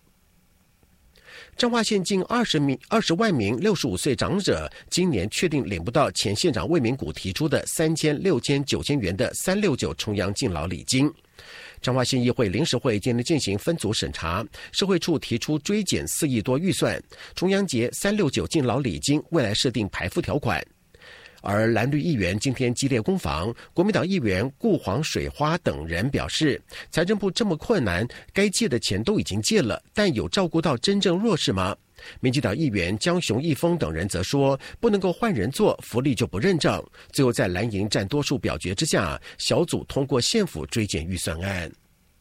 彰化县近20万名65岁长者，今年确定领不到前县长魏明谷提出的3000、6000、9000元的369重阳敬老礼金。彰化县议会临时会今天进行分组审查，社会处提出追减4亿多预算，重阳节369敬老礼金未来设定排付条款。而蓝绿议员今天激烈攻防，国民党议员顾黄水花等人表示，财政部这么困难，该借的钱都已经借了，但有照顾到真正弱势吗？民进党议员江雄义峰等人则说，不能够换人做，福利就不认证。最后在蓝营占多数表决之下，小组通过县府追减预算案。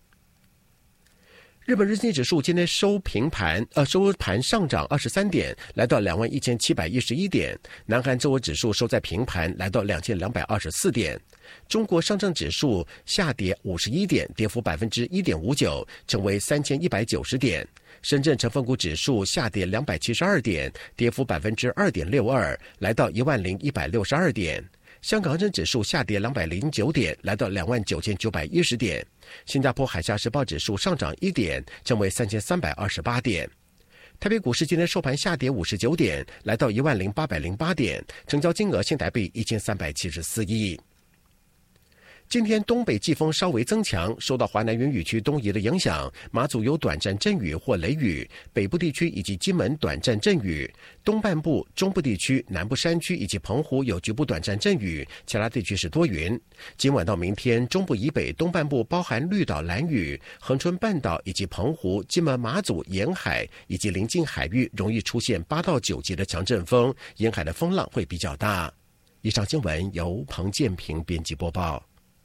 日本日经指数今天收盘上涨23点，来到21,711点。南韩周五指数收在平盘，来到2224点。中国上证指数下跌51点，跌幅1.59%，成为3190点。深圳成分股指数下跌272点，跌幅2.62%，来到10162点。香港恒生指数下跌209点，来到29910点。新加坡海峡时报指数上涨1点，成为3328点。台北股市今天收盘下跌59点，来到10808点，成交金额新台币1374亿。今天东北季风稍微增强，受到华南云雨区东移的影响，马祖有短暂阵雨或雷雨，北部地区以及金门短暂阵雨，东半部、中部地区、南部山区以及澎湖有局部短暂阵雨，其他地区是多云。今晚到明天，中部以北、东半部包含绿岛、兰屿、恒春半岛以及澎湖、金门、马祖沿海以及邻近海域容易出现8到9级的强阵风，沿海的风浪会比较大。以上新闻由彭建平编辑播报。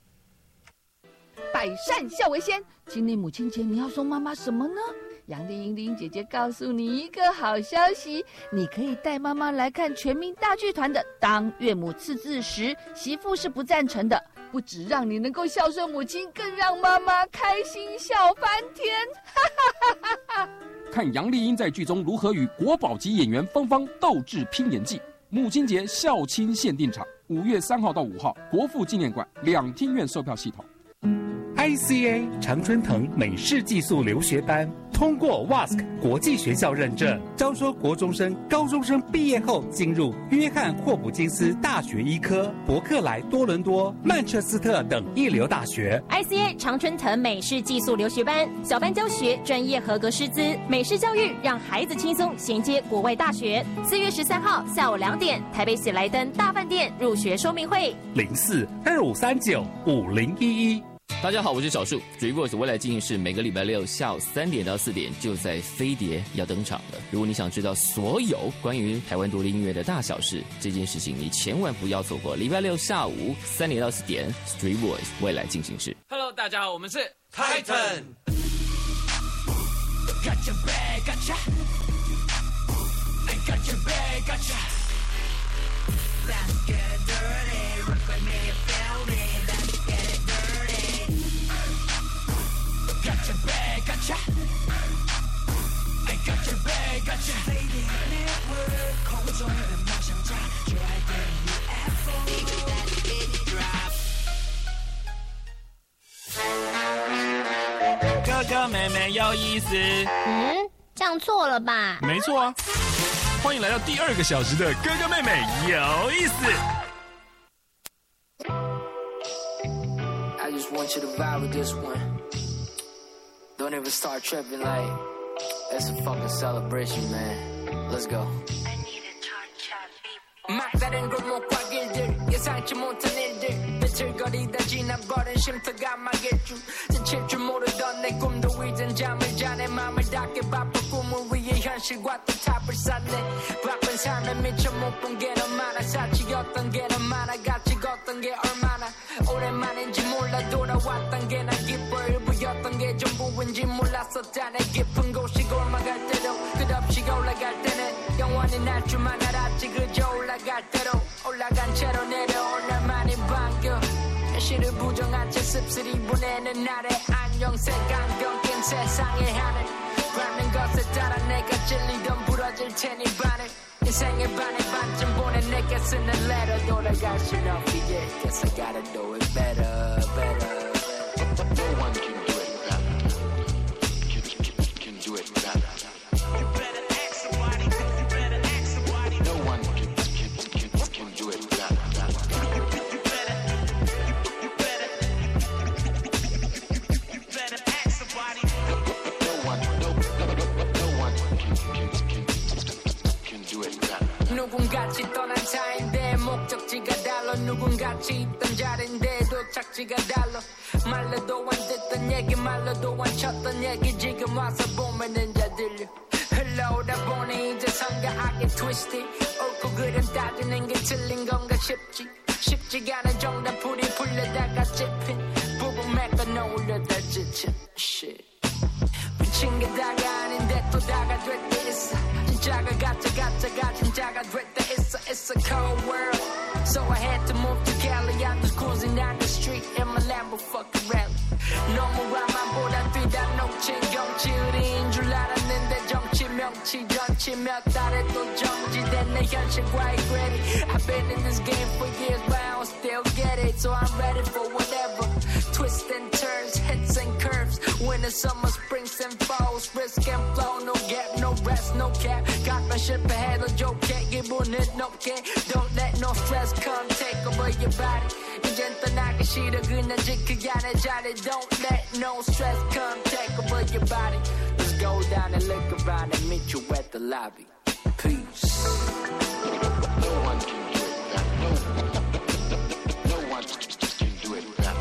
百善孝为先，今年母亲节你要送妈妈什么呢？杨丽英姐姐告诉你一个好消息，你可以带妈妈来看全民大剧团的《当岳母刺字时，媳妇是不赞成的》，不只让你能够孝顺母亲，更让妈妈开心笑翻天！哈哈哈哈哈！ 看杨丽英在剧中如何与国宝级演员芳芳斗智拼演技。母亲节孝亲限定场，5月3号到5号，国父纪念馆2厅院售票系统。 ICA 常春藤美式技术留学班通过 WASC 国际学校认证，招收国中生、高中生毕业后进入约翰霍普金斯大学医科、伯克莱多伦多、曼彻斯特等一流大学。 ICA 常春藤美式技术留学班，小班教学，专业合格师资，美式教育让孩子轻松衔接国外大学。4月13号下午2点，台北喜来登大饭店入学说明会 0425395011。 大家好，我是小树。Dreamvoice 未来进行式每个礼拜六下午3点到4点就在飞碟要登场了。如果你想知道所有关于台湾独立音乐的大小事，这件事情你千万不要错过。礼拜六下午3点到4点 Dreamvoice 未来进行式。 Hello， 大家好，我们是 Titan。Gotcha. I got your back, gotcha. Fading network， 空中的梦想家，就爱跟 UFO。That baby drop。 哥哥妹妹有意思。 这样错了吧？ 没错啊。欢迎来到第2个小时的哥哥妹妹有意思。 I just want you to vibe with this one. Don't ever start tripping like it's a fucking celebration, man. Let's go. 막다른 골목과 길들 예상치 못한 일들 비틀거리다 지나버린 쉼터가 막일줄 지칠 줄 모르던 내 꿈도 이젠 잠을 자 내 맘을 닿게 바쁜 꿈을 위해 현실과 또 탑을 쌓네 바쁜 삶에 미쳐 못 본 게 너무 많아 사치였던 게 너무 많아 같이 걷던 게 얼마나 오랜만인지 몰라 돌아왔던 게 난 기뻐 일부였던 게 전부인지 몰랐었다 내 깊은 곳이 골마갈 때도 끝없이 올라갈 때는 영원히 날 줄만 알았지 그저 올라갈 대로 올라간 채로 내려올 날만이 반겨 현실을 부정한 채 씁쓸히 보내는 날의 안녕새 강경 낀 세상의 하늘 밟는 것에 따라 내가 찔리던 부러질 테니 바늘 인생의 반의 반쯤 보낸 내게 쓰는 letter 돌아갈 순 없기에 Guess I gotta do it better, better. No one can do it better. Can do it better. You better ask somebody. You better ask somebody. No one can do it better. You better ask somebody. No one can do it better. 누군가치 떠난 차인데 목적지가 달라 누군가치 있던 자리인데 도착지가 달라 말로도 안 듣던 얘기 말로도 안 쳤던 얘기 지금 와서 보면은 다 들려 흘러오다 보니 이제 성가하게 트위스트 옳고 그름 따지는 게 틀린 건가 쉽지가 않은 정답풀이 풀려다가 찝힌 부분 맥과 놓으려다 지친 shit 미친 게 다가 아닌데 또 다가 될 때 있어 진짜가 가짜가 진짜가 될 때 있어 It's a cold world So I had to move to Cali I'm just cruising down the street in my Lambo fucking rally 너무 라만보다 뛰다 놓친 경치 의리인 줄 알았는데 정치 명치 전치 몇 달에 또 정지된 내 현실과의 greedy I've been in this game for years but I don't still get it So I'm ready for whatever Twists and turns, hits and curves Winter, summer, springs and falls Risk and flow, no gap, no rest, no cap 가끔 실패해도 좋게 기분은 높게 Don't let no stress come take over your body 이젠 떠나기 싫어 그냥 지키게 내 자리 Don't let no stress come take over your body Let's go down and look around and meet you at the lobby Peace No one can do it better No one can do it better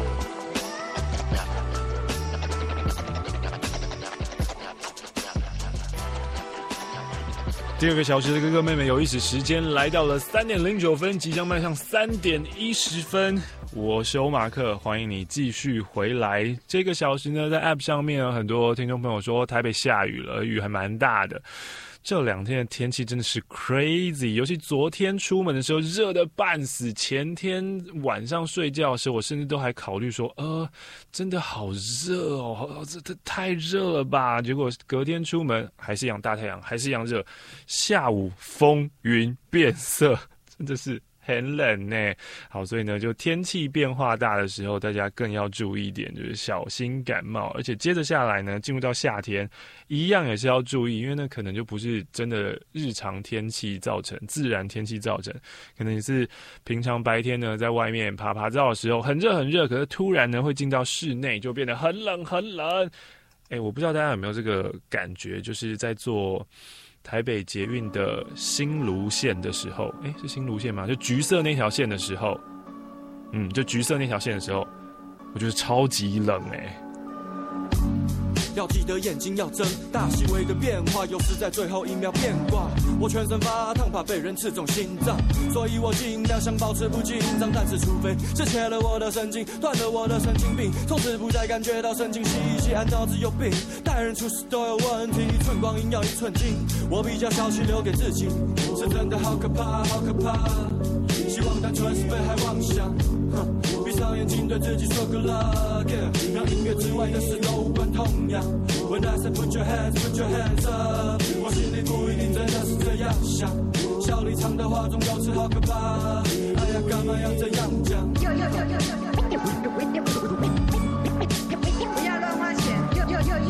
第2个小时的哥哥妹妹有意思时间来到了3点09分，即将迈向3点10分。我是欧马克，欢迎你继续回来。这个小时呢，在 App 上面有很多听众朋友说台北下雨了，雨还蛮大的。这2天的天气真的是 crazy， 尤其昨天出门的时候热得半死，前天晚上睡觉的时候，我甚至都还考虑说，真的好热哦，这太热了吧？结果隔天出门还是一样大太阳，还是一样热，下午风云变色，真的是很冷呢。好，所以呢，就天气变化大的时候，大家更要注意一点，就是小心感冒。而且接着下来呢，进入到夏天，一样也是要注意，因为那可能就不是真的日常天气造成，自然天气造成，可能也是平常白天呢在外面爬照的时候很热很热，可是突然呢会进到室内就变得很冷很冷。我不知道大家有没有这个感觉，就是在做台北捷运的新芦线的时候，是新芦线吗？就橘色那条线的时候，就橘色那条线的时候，我觉得超级冷要记得眼睛要睁大，细微的变化有时在最后1秒变卦。我全身发烫，怕被人刺中心脏，所以我尽量想保持不紧张。但是除非是切了我的神经，断了我的神经病，从此不再感觉到神经兮兮，按脑子有病，待人处事都有问题，寸光阴要1寸金。我比较小气，留给自己，是真的好可怕，好可怕。希望单纯是被害妄想，闭上眼睛对自己说个 love， 让音乐之外的事都无关痛痒。When I say put your hands up， 我心里不一定真的是这样想，笑里藏的话总有时好可怕。哎呀，干嘛要这样讲？不要乱花钱，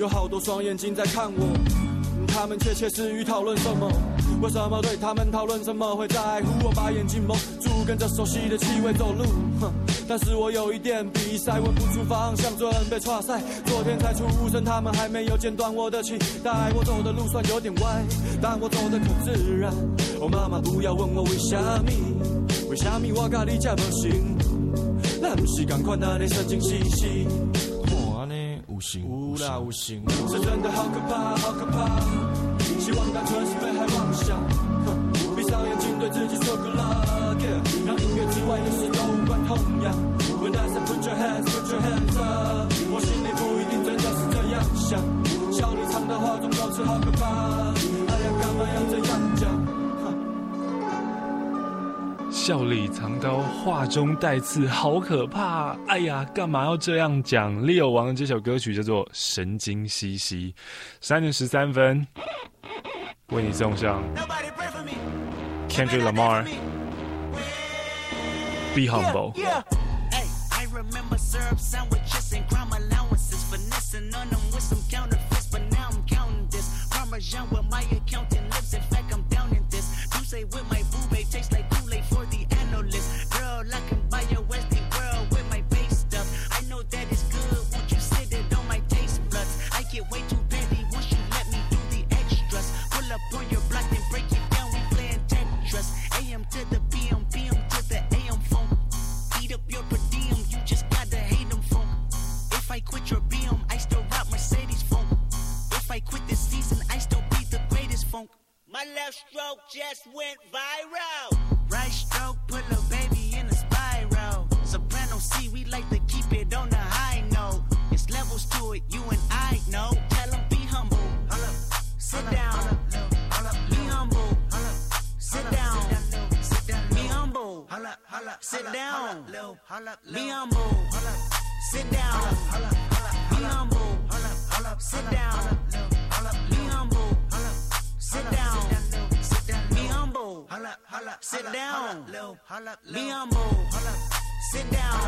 有好多双眼睛在看我，他们窃窃私语讨论什么？为什么对他们讨论什么会在乎？我把眼睛蒙住，跟着熟悉的气味走路。但是我有一点比赛，问不出方向，准备岔赛。昨天才出生，他们还没有间断我的期待。我走的路算有点歪，但我走的可自然。哦，妈妈不要问我为什么，为什么我甲你这么行？咱不是同款那里神经兮兮。 安尼有行无啦无行，是真的好可怕，好可怕。希望单纯是被害妄想，闭上眼睛对自己说 good luck， 让音乐之外的事都无关痛痒。When I say put your hands up， 我心里不一定真的是这样想。笑里藏的话总都是好可怕，哎呀，干嘛要这样讲？ 笑里藏刀，话中带刺，好可怕！哎呀，干嘛要这样讲？Leo 王的这首歌曲叫做《神经兮兮》，3点13分，为你送上 Kendrick Lamar，Be Humble。 I remember syrup sandwiches and crime allowances, finessing on them with some counterfeits, but now I'm counting this. Parmesan where my accountant lives, in fact I'm down in this. You say with my boo babe tastes like Kool-Aid for the analyst. Girl, I can buy a Westie world with my base stuff. I know that it's good, won't you sit it on my taste buds? I get way too petty once you let me do the extras. Pull up on your block and break it down, we playing Tetris. AM to the PM, PM to the AM phone. Eat up your per diem, you just gotta hate them phone. If I quit your BM, I still rock Mercedes phone. If I quit this season, I still be the greatest funk. My left stroke just went viral. Right stroke put a baby in a spiral. Soprano C, we like to keep it on the high note. It's levels to it, you and I know. Tell them be humble. Sit down. Be humble. Sit down. Be humble. Sit down. Be humble. Sit down. Be humble. Sit down. Be humble. Sit down. Be humble. Sit down. Be humble. Sit down.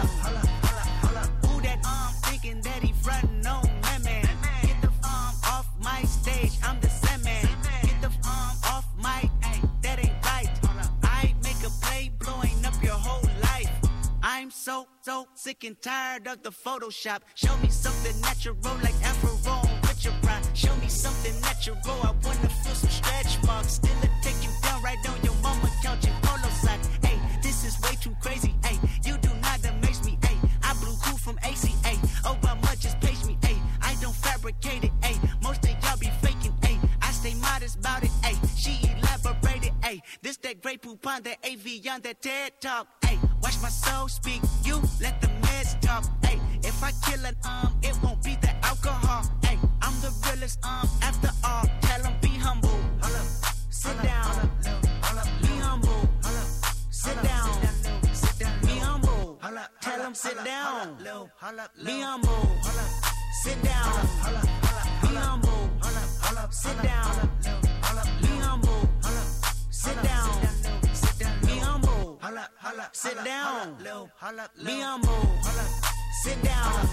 Who that thinking that he frontin' on man? Get the off my stage, I'm the Sandman. Get the off my, ay, that ain't right. I make a play blowing up your whole life. I'm so sick and tired of the Photoshop. Show me something natural like Afro with your pride. Show me something natural, I wanna feel some stretch marks. Still take you down right on your mama couch in polo sock. Hey, this is way too crazy. Hey, you do not amaze me. Hey, I blew cool from ACA. Obama just page me. Hey, I don't fabricate it. Hey, most of y'all be faking. Hey, I stay modest about it. Hey, she elaborated. Hey, this that great poop on that AV on that TED talk. Hey, watch my soul speak. You let the meds talk. Hey, if I kill an it won't be the alcohol. Hey, I'm the realest after all. Tell them be humble. Sit down. Be humble. Sit down. Be humble. Tell them sit down. Be humble. Sit down. Be humble. Sit down. Be humble. Sit down. Be humble. Sit down. Be humble. Sit down.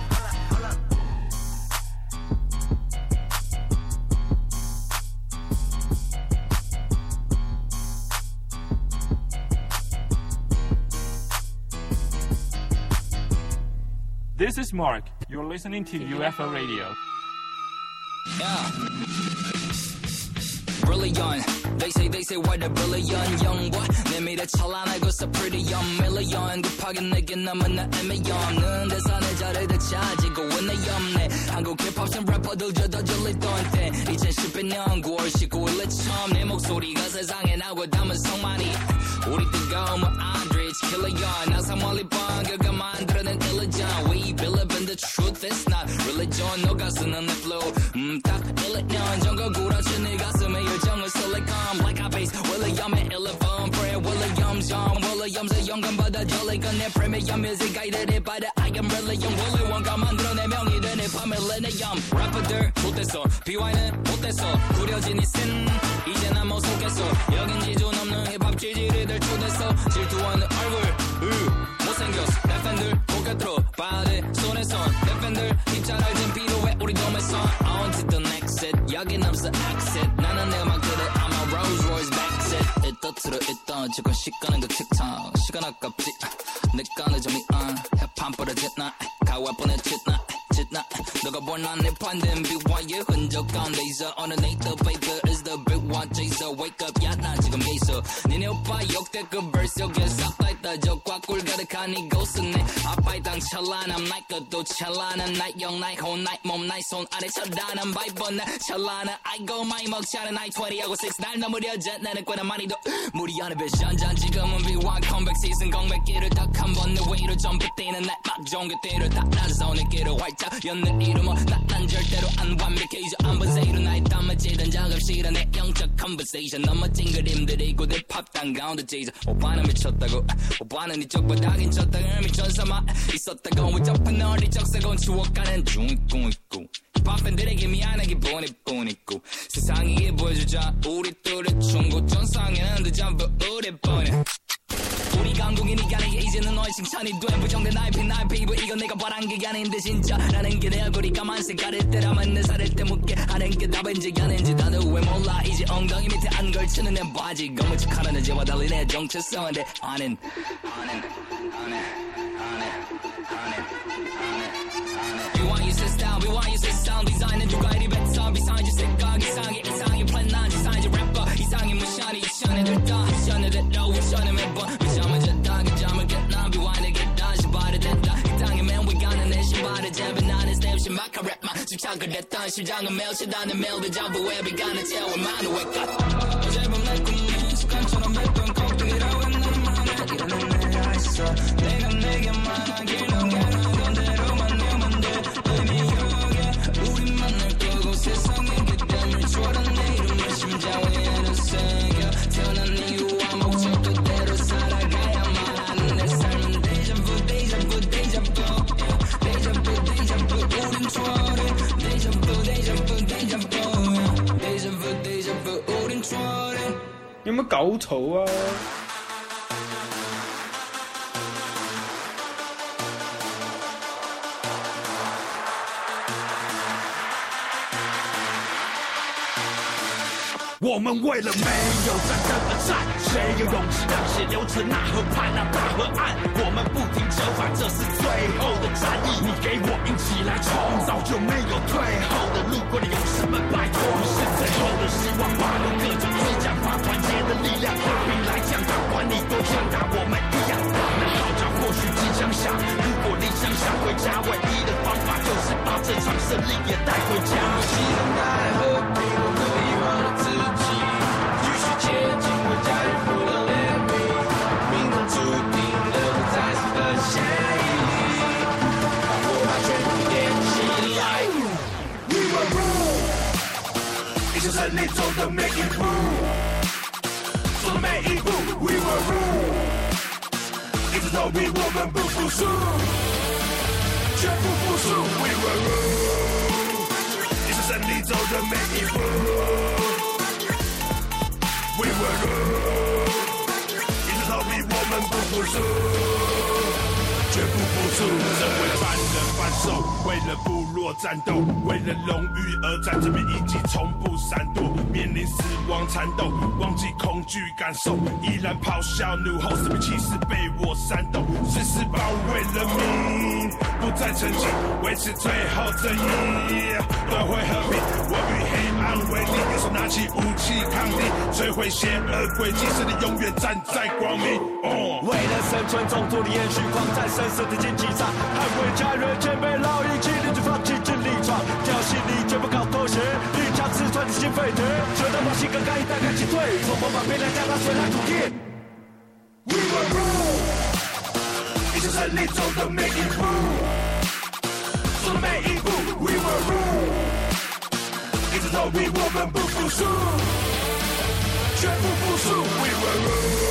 This is Mark. You're listening to UFO Radio. Yeah. Brilliant. They say what a brilliant young boy. 내 미래 찬란하고 so pretty young million. 급하게 내게 남은 나 애매없는 데서 내 자리를 차지고 있네 없네. 한국 힙합신 래퍼들 저다 졸리던 때 2010년 9월 19일에 처음 내 목소리가 세상에 나고 담은 성만이 우리 뜨거운 Andrich Killer 나사 멀리 번개가 만들어낸 illusion. We believe in the truth, it's not religion. 너가 쓰는 내 flow 딱 1년 전거 구라친 네 가슴에 열정을 설레감 Like I base William의 11 Pray Williams John Williams의 영감 받아 졸리건 내 프리미엄 뮤직 가이드를 받아 I am really young 원래 원가 만들어 내 명이 되네 파밀레니엄 래퍼들 못됐어 BY는 못됐어 구려진 이 씬 이제 난 못 속겠어 여긴 기준 없는 힙합 지지리들 초대서 질투하는 얼굴 못생겼어 내 팬들 고개 들어 봐야 돼 손에 손 내 팬들 입잘 알진 필요해 우리 도매선 지금 시간은 그 틱탁 시간 아깝지 내가 늦어 미안 해판 부러진 나 가와 보내짓 나 짓나 너가 원한 내 판된 BY의 흔적 가운데 있어 underneath the paper is the big one chaser wake up 야 나 지금 있어 니네 오빠 역대급 verse 여기에 싹 다 있다 적과 꿀 가득한 이곳은 내 아빠의 땅 찬란함 나의 것도 찬란한 나의 영 나의 혼 나의 몸 나의 손 아래 찬란한 바이버 나 찬란한 아이고 많이 먹지 않은 나의 20하고 6 날 넘으려자 나는 꽤나 많이도 무리 안에 배션잔 지금은 B1 컴백 시즌 공백기를 딱 한 번 내 웨이로 점프 뛰는 날 막 종교 뛰를 다 나서 내기를 활짝 연는 이름은 난 절대로 안 완벽해져 안 번세이로 나의 땀을 찌든 작업실은 내 영적 컨버세이션 넘어진 그림들이고 내 팝당 가운데 찢어 오빠는 미쳤다고 오빠는 이쪽 바닥인 쳤다가 미천삼아 있었다고 접한 어리적 새로운 추억가는 중있고 있고 힙합팬들에게 미안하기 뿐이고 세상에게 보여주자 우리 둘의 충고 전상에는 늦잠부 우리 뻔해 우리 강국이니까 이게 이제는 너의 칭찬이 돼 부정된 나의 피 나의 피부 이건 내가 바란 게 아닌데 진짜 라는 게 내 얼굴이 까만색 가릴 때라면 내 살을 때 묻게 하는 게 답인지 아닌지 나도 왜 몰라 이제 엉덩이 밑에 안 걸치는 내 바지 검은색하는 애제와 달리 내 정체성인데 아는 BYU style BYU sound 디자인은 누가 이리 뱉어 비상지 생각 이상해 플랜 난 이상해 래퍼 이상해 무시하니 이션에 들다 이션에 들어 이션에 매번 미션을 졌다 그 잠을 깼나 BY에게 다시 발휘됐다 이 땅에 man we 가는 내 신발을 잡은 나는 스텝 신박한 랩만 집착을 했던 심장은 멜치다는 멜비 전부에 비가는 채워 많은 wake up 어제 밤 내 꿈이 습관처럼 뱉던 꼭대기라고 나는 말해 이러는 내가 있어 내가 내게만 하길 원하는 건대로만 내면 돼 의미하게 우리 만날 거고 세상에 그때를 줘라 내 이름을 심장 위에는 새겨 태어난 이유와 목적 그대로 살아가야만 하는 내 삶은 데자부 데자부 데자부 데자부 데자부 우린 초월해 데자부 데자부 데자부 데자부 데자부 우린 초월해 有没有搞头啊？ 我们为了没有战争而战，谁有勇气让血流成那河畔那大河岸？我们不停折返，这是最后的战役。你给我硬起来冲，早就没有退后的路，过的勇士们拜托，是最后的希望。把路各种激将法，团结的力量，大兵来将打，管你多强大，我们一样大。那号角或许即将响，如果你想想回家，唯一的方法就是把这场胜利也带回家。期待和平，我们遗忘了自己。继续前进，回家有福的怜悯，命中注定留在此的协议，让我把全部点起来。We will rule， 一生胜利中的每一步，做的每一步。We will rule， 一直投币我们不服输，绝不服输。We will rule， 一生胜利中的每一步。We will rule， 一直逃避我们不服输，绝不服输。身为犯人反手，为了部落战斗，为了荣誉而战，这边一击从不闪躲，面临死亡缠斗，忘记恐惧感受，依然咆哮怒吼，士兵气势被我煽动，誓死保卫人民，不再沉寂，维持最后正义，夺回和平。我与黑暗为敌，右手拿起武器抗敌，摧毁邪恶轨迹，使你永远站在光明。为了生存，中途的延续，狂战生死的竞技场，捍卫家园，前辈老一起，立志放弃尽力闯，挑衅你绝不搞妥协，一枪刺穿你心沸腾，学到把心更干，一旦开启退，从魔法边来将它水来土地。We will rule， 一生胜利中的每一步，做的每一步。We will rule， 一直投币我们不服输，绝不服输。We will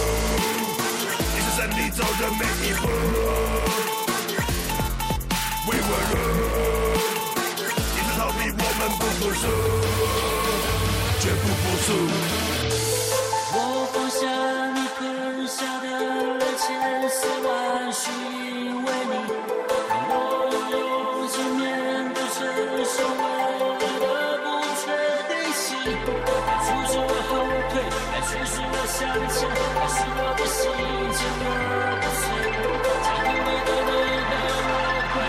rule， 一生胜利中的每一步。We will rule， 一直逃避我们不服输，绝不服输。 我放下你吞下的14万，是因为你让我有勇气面对承受未来的不确定性。爱出是我后退，爱去是我向前，爱是我心牵我不碎，才能每个你带我回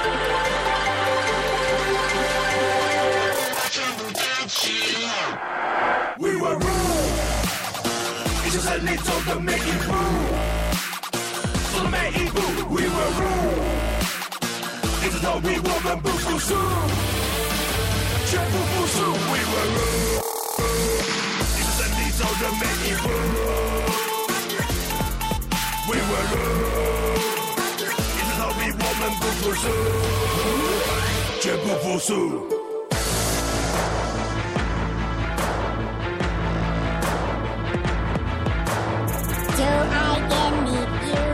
把全部带起来。We were rule， 一直在你走的每一步，走的每一步。We were rule， 一直逃避我们不服输，全部服输。We were rule， 一直在你走的每一步。We were rule， 一直逃避我们不服输，全部服输。 就爱点你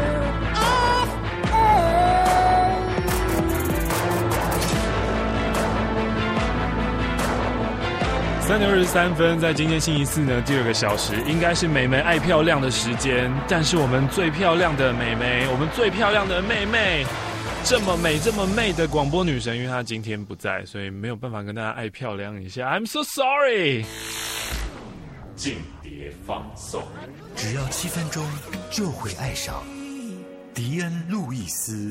3点23分，在今天星期四呢，第2个小时应该是美眉爱漂亮的时间，但是我们最漂亮的美眉，我们最漂亮的妹妹，这么美这么媚的广播女神，因为她今天不在，所以没有办法跟大家爱漂亮一下。I'm so sorry。 间谍放送，只要7分钟就会爱上迪恩·路易斯。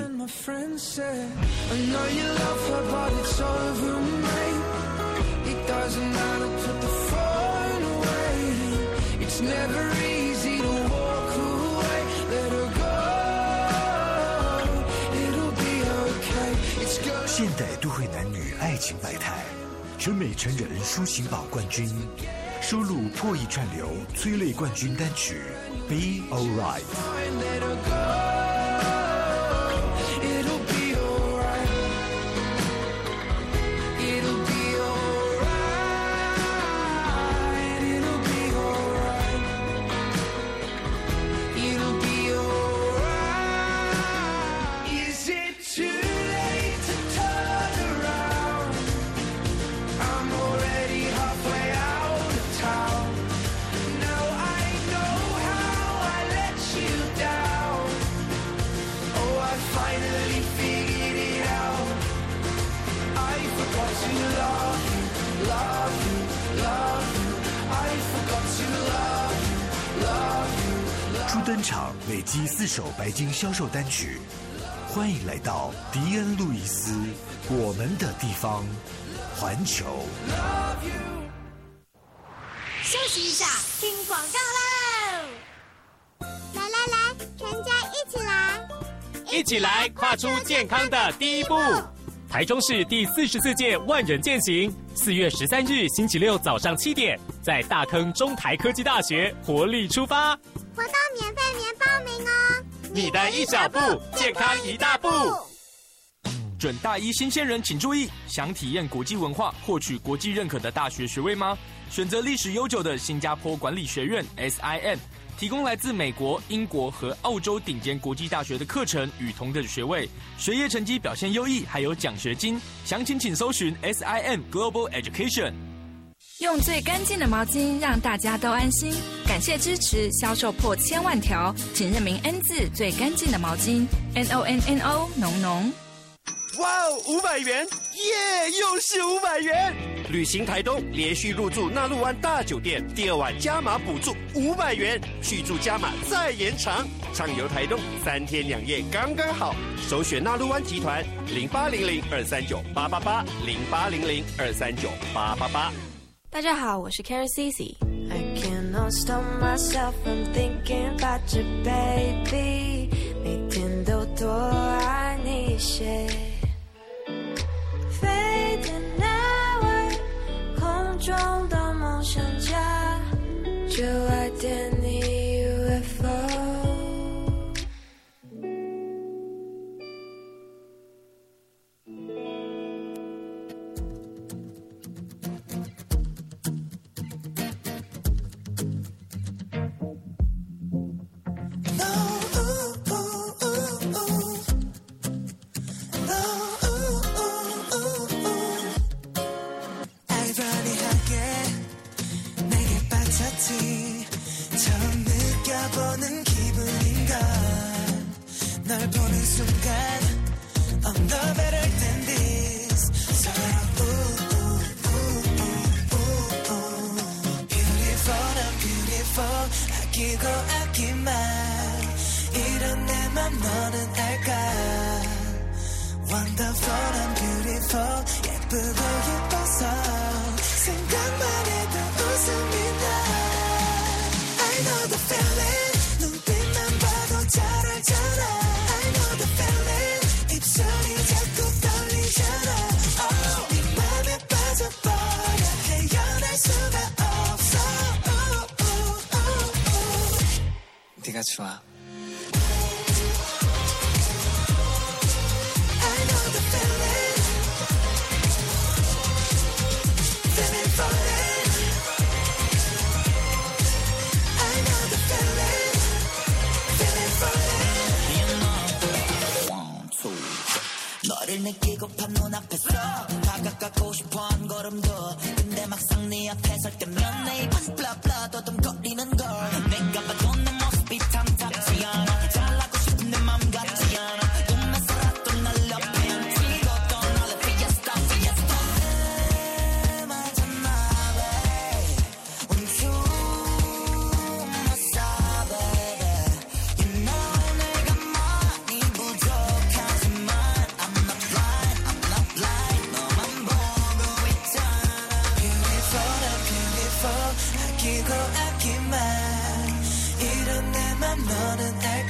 Doesn't matter, put the phone away. It's never easy to walk away. Let her go, it'll be okay. It's gonna 现代都会男女爱情百态，全美成人抒情榜冠军，收录破亿串流催泪冠军单曲《Be Alright》。 let her go. It'll be alright. It'll be alright. It'll be alright. It'll be alright. Is it too late to turn around? I'm already halfway out of town. Now I know how I let you down. Oh, I finally figured it out. I forgot to love you, love you, love you. I forgot to love you, love you, love you. 初登场累积4首白金销售单曲，欢迎来到迪恩·路易斯，我们的地方，环球。 休息一下，听广告喽！来来来，全家一起来！ 一起来跨出健康的第一步。台中市第44届万人健行，4月13日星期六早上7点，在大坑中台科技大学活力出发。 活动免费免报名哦！ 你的一小步，健康一大步。 准大一新鲜人请注意，想体验国际文化，获取国际认可的大学学位吗？选择历史悠久的新加坡管理学院 SIM， 提供来自美国、英国和澳洲顶尖国际大学的课程与同等学位，学业成绩表现优异，还有奖学金。详情请搜寻 SIM Global Education。 用最干净的毛巾，让大家都安心。感谢支持，销售破1000万条，请认明 N 字最干净的毛巾 NONNO 浓浓。 哇哦，500元，耶，又是500元！旅行台东，连续入住纳鹿湾大酒店，第2晚加码补助500元，续住加码再延长。畅游台东3天2夜刚刚好，首选纳鹿湾集团0800-239-888 0800-239-888。 大家好，我是 Karen Cici。 I cannot stop myself from thinking about you, baby。 每天都多爱你一些。飞天那位空中的梦想家，就爱点你 UFO。 Wonderful and beautiful 예쁘고 예뻐서 생각만 해도 웃음이 나 I know the feeling 눈빛만 봐도 잘 알잖아 I know the feeling 입술이 자꾸 떨리잖아 Oh 네 맘에 빠져버려 헤어날 수가 없어 네가 좋아 너를 느끼고파 눈앞에서 다가가고 싶어 한 걸음도 근데 막상 네 앞에 설 때면 내 입은 블라블라 더듬거리는 걸 내가 봐도 내 모습이 탐탁지 않아 잘하고 싶은 내 맘 같지 않아 꿈에서라도 날 옆에 앉히고 또 나를 fiesta fiesta 맞았나 babe 춤었어 baby You know 내가 많이 부족하지만 I'm not blind 너만 보고 있잖아 Beautiful and beautiful 아끼고 아끼만 이런 내 맘 너는 알까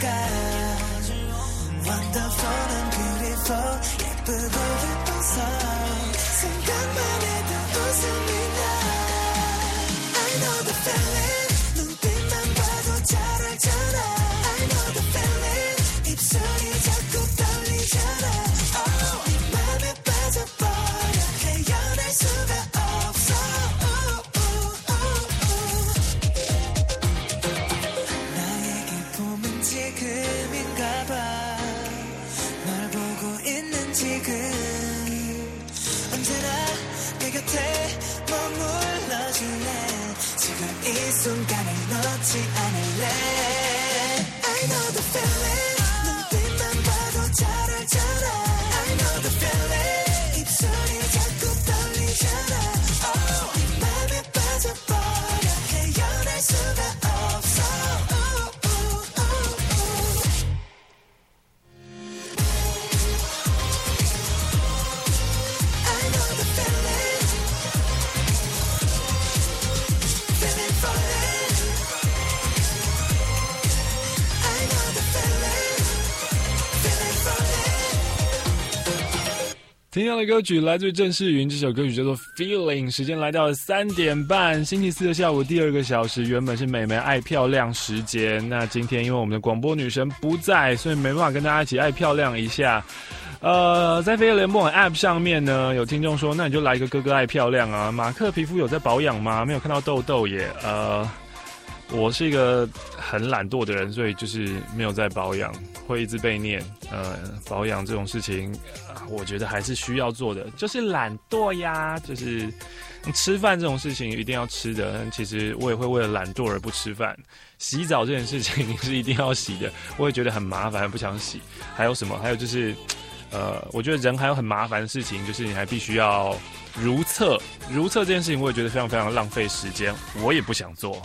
Wonderful and beautiful 예쁘고 예뻐서 생각만 해도 웃음이 나 I know the feeling 눈빛만 봐도 잘 알잖아 I know the feeling 입술이 자꾸 떨리잖아 Oh 네 맘에 빠져버려 헤어날 수가 없어 나에게 봄은 지금인가 봐 널 보고 있는 지금 언제나 내 곁에 머물러줄래 지금 이 순간을 놓지 않을래 I know the feeling 눈빛만 봐도 잘 알잖아 I know the feeling 입술이 자꾸 떨리잖아 Oh 네 맘에 빠져버려 헤어날 수가 없어 I know the feeling feeling falling I know the feeling feeling falling 听到的歌曲来自于郑世云，这首歌曲叫做 Feeling。 时间来到了3点半，星期四的下午第2个小时，原本是美眉爱漂亮时间，那今天因为我们的广播女神不在，所以没办法跟大家一起爱漂亮一下。在飞碟联播网 App 上面呢，有听众说，那你就来一个哥哥爱漂亮啊。马克皮肤有在保养吗？没有看到痘痘耶。我是一个很懒惰的人，所以就是没有在保养，会一直被念。保养这种事情，我觉得还是需要做的，就是懒惰呀。就是吃饭这种事情一定要吃的，但其实我也会为了懒惰而不吃饭。洗澡这件事情是一定要洗的，我也觉得很麻烦，不想洗。还有什么？还有就是，我觉得人还有很麻烦的事情，就是你还必须要如厕。如厕这件事情，我也觉得非常非常浪费时间，我也不想做。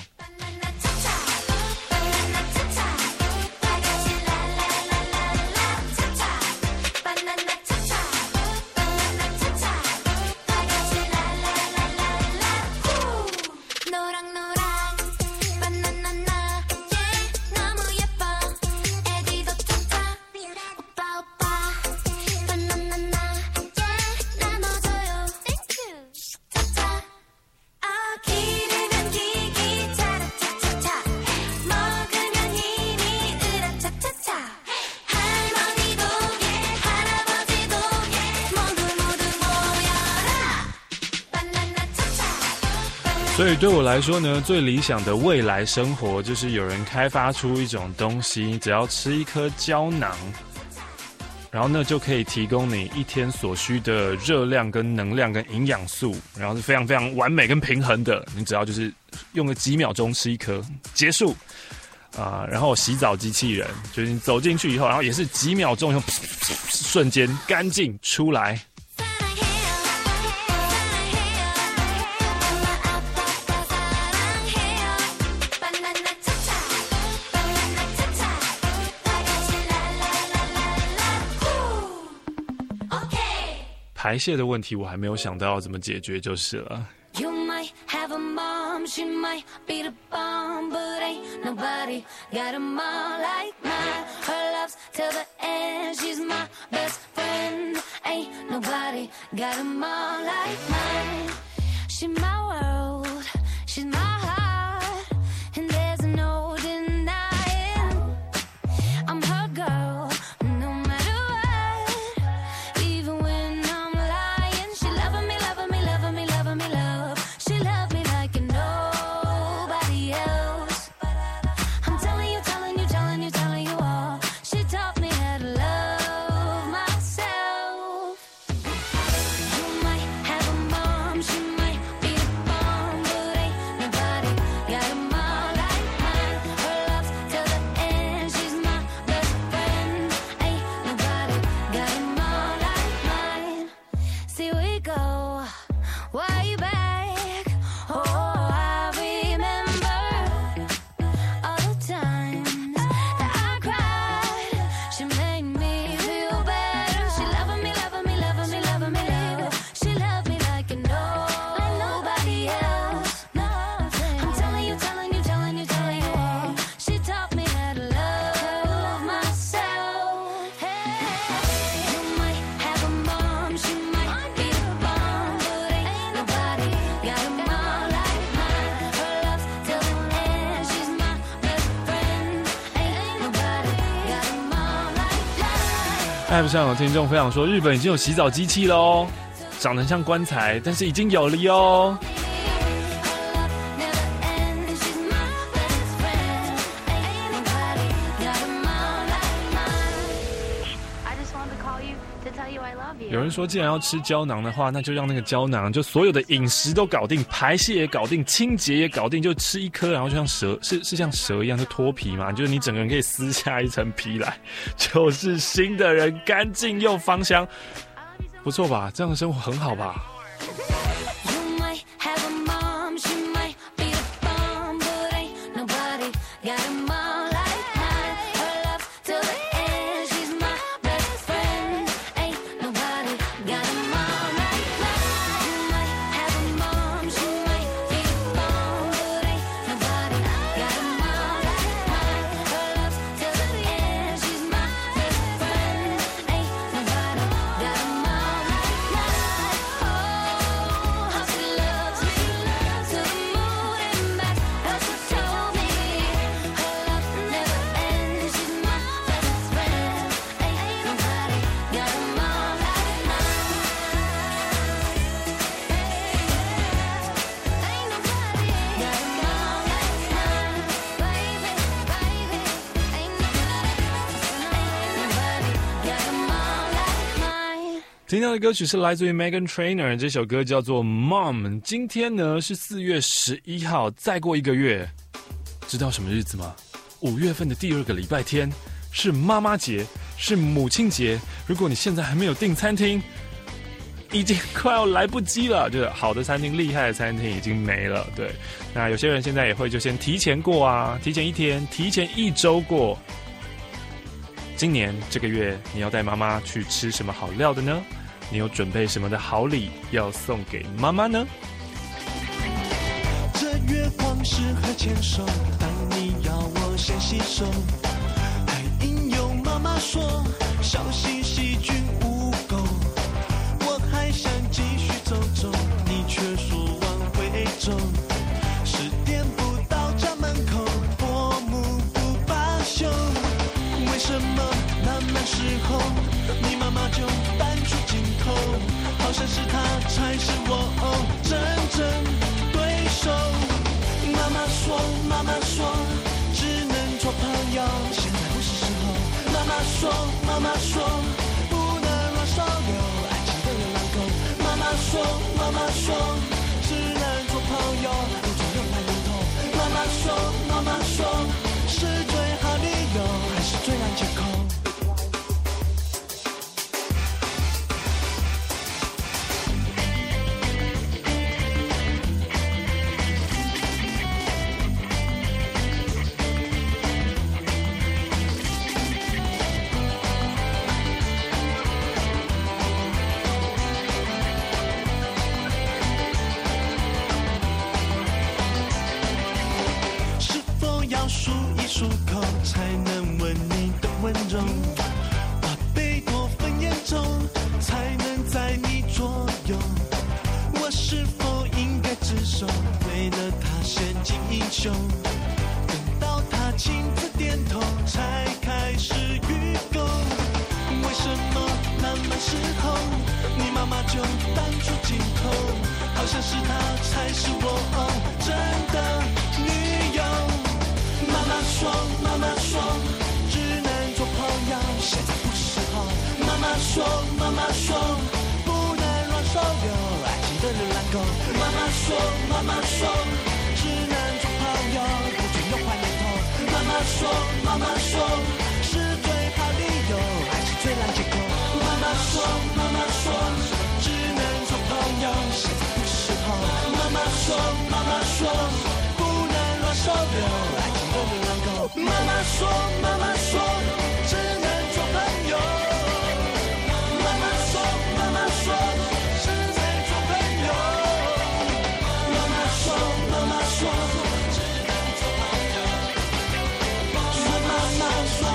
所以对我来说呢，最理想的未来生活就是有人开发出一种东西，只要吃一颗胶囊，然后呢就可以提供你一天所需的热量跟能量跟营养素，然后是非常非常完美跟平衡的。你只要就是用个几秒钟吃一颗，结束然后洗澡机器人，就是你走进去以后，然后也是几秒钟，瞬间干净出来。 排泄的问题我还没有想到要怎么解决就是了。 You might have a mom, she might be the bomb, but ain't nobody got a mom like mine. Her love's till the end, she's my best friend. Ain't nobody got a mom like mine. She's my world, she's my heart, and there's no denying I'm her girl, no matter what. Even when I'm lying, she loving me, loving me, loving me, loving me, love. She loved me like nobody else. I'm telling you, telling you, telling you, telling you all. She taught me how to love myself. You might have a mom, she might be the bomb, but ain't nobody got a mom like mine. Her love's till the end, she's my best friend. Ain't nobody got a mom like mine. See we go way back. Oh, I remember all the times that I cried. She made me feel better. She loving me, loving me, loving me, loving me, love. She loved me like nobody else. I'm telling you, telling you, telling you, telling you all. She taught me how to love myself. Hey, you might have a mom, she might be the bomb, but ain't nobody got a mom like mine. Her love's till the end, she's my best friend. Ain't nobody got a mom like mine. App 上有听众分享说，日本已经有洗澡机器了哦，长得像棺材，但是已经有了哟。 I just wanted to call you to tell you I love you. 有人说，既然要吃胶囊的话，那就让那个胶囊就所有的饮食都搞定，排泄也搞定，清洁也搞定，就吃一颗，然后就像蛇，是像蛇一样就脱皮嘛，就是你整个人可以撕下一层皮来，就是新的人，干净又芳香，不错吧？这样的生活很好吧？ You might have a mom, she might be the bomb, but ain't nobody got a mom like mine. Her love's till the end, she's my best friend. Ain't nobody got a mom like mine. You might have a mom, she might be the bomb, but ain't nobody got a mom like mine. Her love's till the end, she's my best friend. Ain't nobody got a mom like mine. Oh, how she loves me, to the moon and back. How she told me her love never ends. She's my best friend. Ain't nobody got a mom like mine. Ain't nobody got a mom like mine, baby, baby. Ain't nobody got a mom like mine. 听到的歌曲是来自于 Meghan Trainor， 这首歌叫做 Mom。今天呢是4月11号，再过1个月，知道什么日子吗？5月份的第2个礼拜天是妈妈节，是母亲节。如果你现在还没有订餐厅，已经快要来不及了，就是好的餐厅、厉害的餐厅已经没了。对，那有些人现在也会就先提前过啊，提前1天、提前1周过。今年这个月你要带妈妈去吃什么好料的呢？你有准备什么的好礼要送给妈妈呢？ 这月光适合牵手，但你要我先洗手。还引诱妈妈说，小心细菌污垢。我还想继续走走，你却说往回走。10点不到家门口，伯母不罢休。为什么那时候你妈妈就淡出镜头，好像是她才是我真正对手。妈妈说，妈妈说，只能做朋友，现在不是时候。妈妈说，妈妈说，不能乱收留爱情的流浪狗。妈妈说，妈妈说，只能做朋友，不准用来源头。妈妈说，妈妈说，是最好理由，还是最烂借口？ 出口，才能闻你的温柔。把贝多芬演奏，才能在你左右。我是否应该自首，为了他献尽英雄？等到他亲自点头，才开始预购。为什么那么时候，你妈妈就淡出镜头，好像是她才是我真的女友。妈妈说，只能做朋友，现在不是时候。妈妈说，不能乱收留爱情的流浪狗。妈妈说，只能做朋友，不准有坏念头。妈妈说，是最好理由，爱是最烂借口。妈妈说，只能做朋友，现在不是时候。妈妈说，不能乱收留爱情的流浪狗。妈妈说，只能做朋友。妈妈说，只能做朋友。妈妈说，只能做朋友。说妈妈。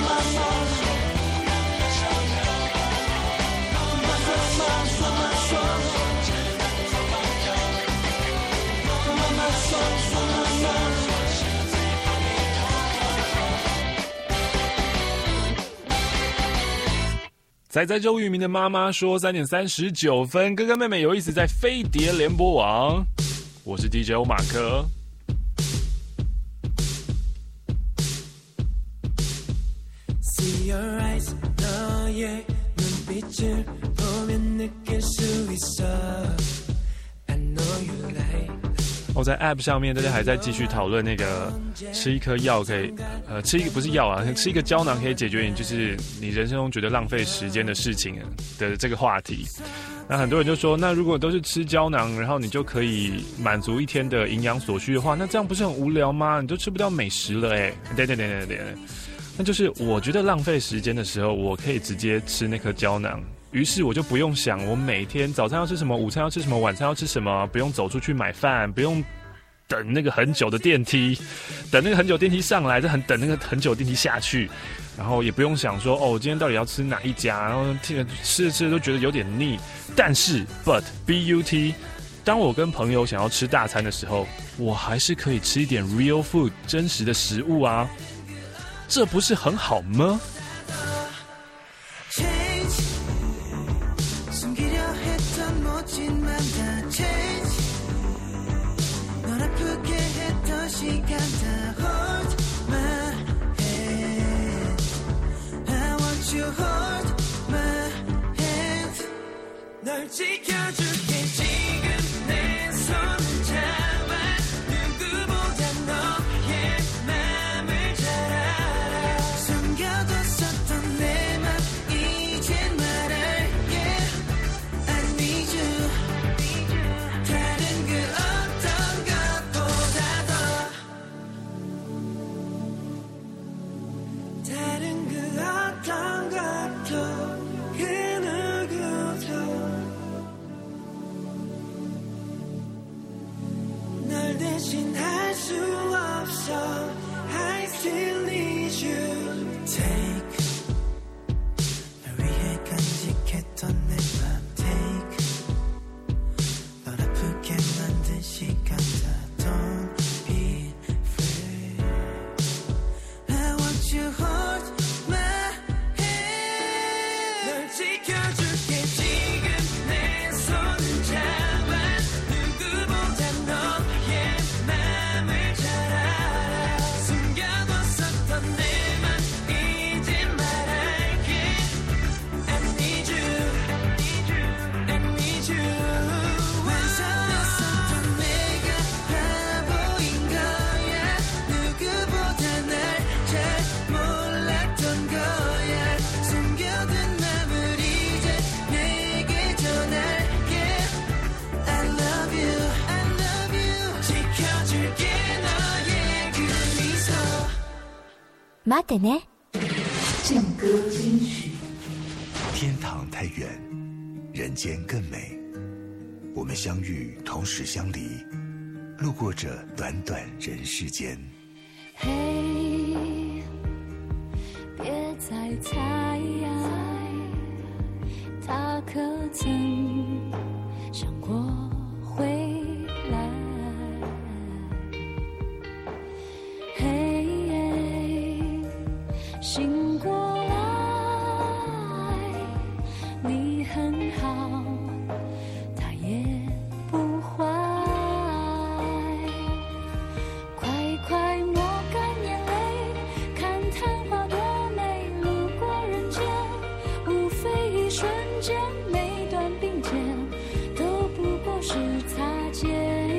仔仔周渝民的妈妈说3点39分，哥哥妹妹有意思在飞碟联播网，我是 DJ 欧马克。 See your eyes, 너의 눈빛을 보면 느낄 수 있어. I know you like. 在 App 上面，大家还在继续讨论那个吃一颗药可以，吃一个不是药啊，吃一个胶囊可以解决你就是你人生中觉得浪费时间的事情的这个话题。那很多人就说，那如果都是吃胶囊，然后你就可以满足一天的营养所需的话，那这样不是很无聊吗？你就吃不到美食了哎。对，那就是我觉得浪费时间的时候，我可以直接吃那颗胶囊。于是我就不用想我每天早餐要吃什么，午餐要吃什么，晚餐要吃什么，不用走出去买饭，不用等那个很久的电梯，等那个很久电梯上来，再等那个很久电梯下去，然后也不用想说我今天到底要吃哪一家，然后吃着都觉得有点腻。但是 but 当我跟朋友想要吃大餐的时候，我还是可以吃一点 real food 真實的食物啊，这不是很好吗？ 待ってね。正歌金曲。天堂太远，人间更美。我们相遇，同时相离，路过这短短人世间。 嘿， 猜，他可曾想过回来？嘿，醒过来，你很好，他也不坏。快快抹干眼泪，看昙花多美，路过人间，无非一瞬间，每段并肩都不过是擦肩。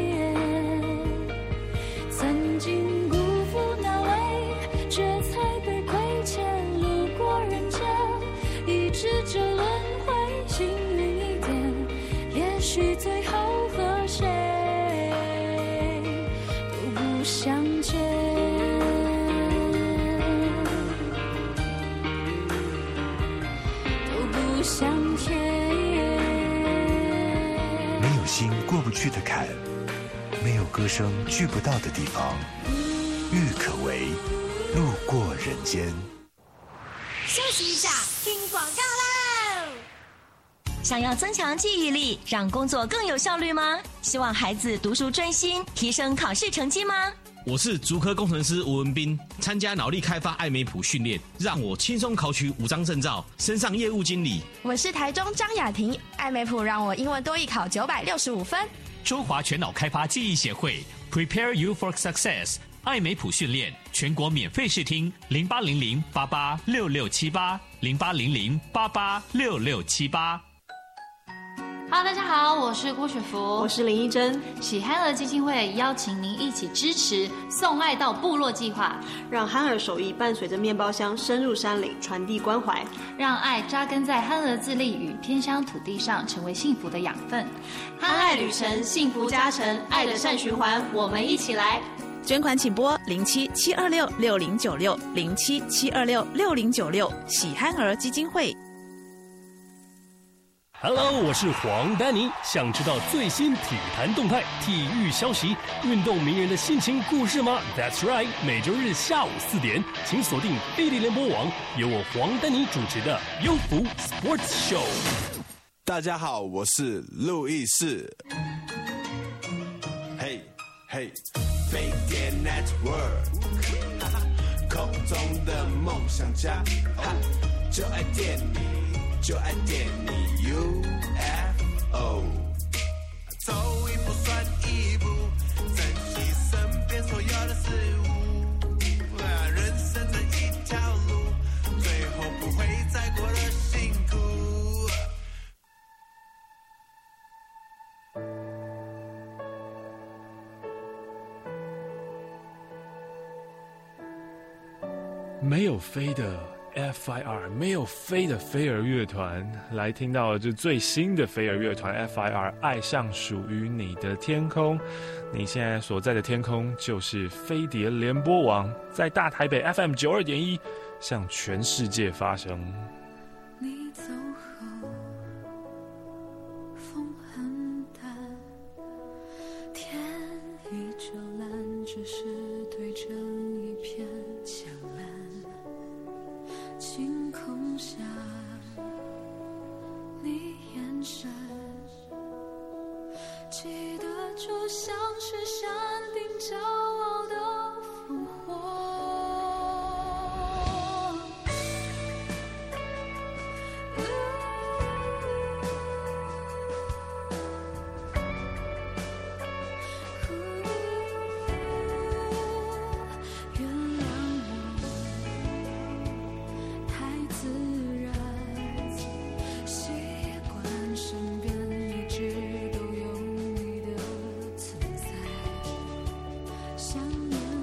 曾经辜负那位，却才被亏欠，路过人间，一直这轮回，幸运一点，也许最后和谁都不相欠。都不相欠。 没有心过不去的坎，没有歌声聚不到的地方。郁可唯，路过人间。 休息一下，听广告喽。 想要增强记忆力，让工作更有效率吗？希望孩子读书专心，提升考试成绩吗？ 我是竹科工程师吴文斌，参加脑力开发艾美普训练，让我轻松考取5张证照，升上业务经理。 我是台中张雅婷，艾美普让我英文多益考965分。 中华全脑开发记忆协会 Prepare You for Success 艾美普训练全国免费试听0800886678 0800886678。 Hello， 大家好，我是郭雪芙， 我是林依珍。 喜憨儿基金会邀请您一起支持送爱到部落计划， 让憨儿手艺伴随着面包箱深入山岭，传递关怀， 让爱扎根在憨儿自立与偏乡土地上，成为幸福的养分。 憨爱旅程，幸福加成，爱的善循环，我们一起来。 捐款请拨07-726-6096 07-726-6096喜憨儿基金会。 Hello， 我是黄丹妮。想知道最新体坛动态、体育消息、运动名人的心情故事吗 ？That's right， 每周日下午4点，请锁定飞碟联播网，由我黄丹妮主持的优福 Sports Show。 大家好，我是路易士。嘿，嘿，飞碟 Network， 空中的梦想家，就爱电你。就爱电你 UFO， 走一步算一步，珍惜身边所有的事物。人生这一条路，最后不会再过得辛苦。 没有飞的FIR 没有飞的飞儿乐团，来听到了这最新的飞儿乐团 FIR 爱上属于你的天空。你现在所在的天空就是飞碟联播网，在大台北 FM 92.1向全世界发声。 你走后风很淡，天依旧蓝，只是对成一片墙蓝。晴空下，你眼神记得就像是山顶骄傲的烽火。想念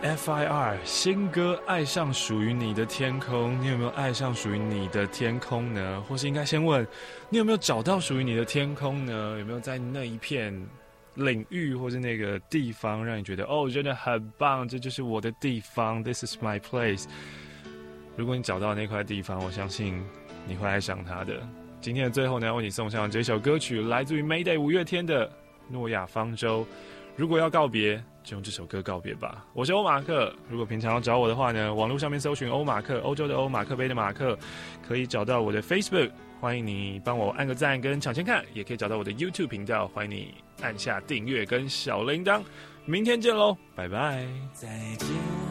FIR 新歌《爱上属于你的天空》，你有没有爱上属于你的天空呢？或是应该先问，你有没有找到属于你的天空呢？有没有在那一片领域或是那个地方，让你觉得哦，真的很棒，这就是我的地方 ，This is my place。如果你找到那块地方，我相信你会爱上它的。今天的最后呢，为你送上这首歌曲，来自于 Mayday 五月天的《诺亚方舟》。如果要告别，就用这首歌告别吧。我是欧马克，如果平常要找我的话呢，网络上面搜寻欧马克，欧洲的欧，马克杯的马克，可以找到我的 Facebook， 欢迎你帮我按个赞跟抢先看，也可以找到我的 YouTube 频道，欢迎你按下订阅跟小铃铛。明天见喽，拜拜。 再见，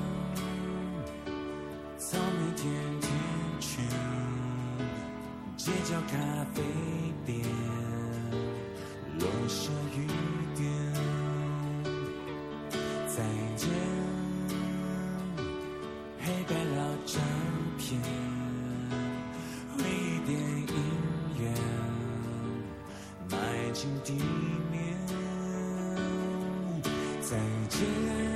草莓甜甜圈，街角咖啡店，落下雨点。再见，黑白老照片，回忆电影院，迈进地面。再见，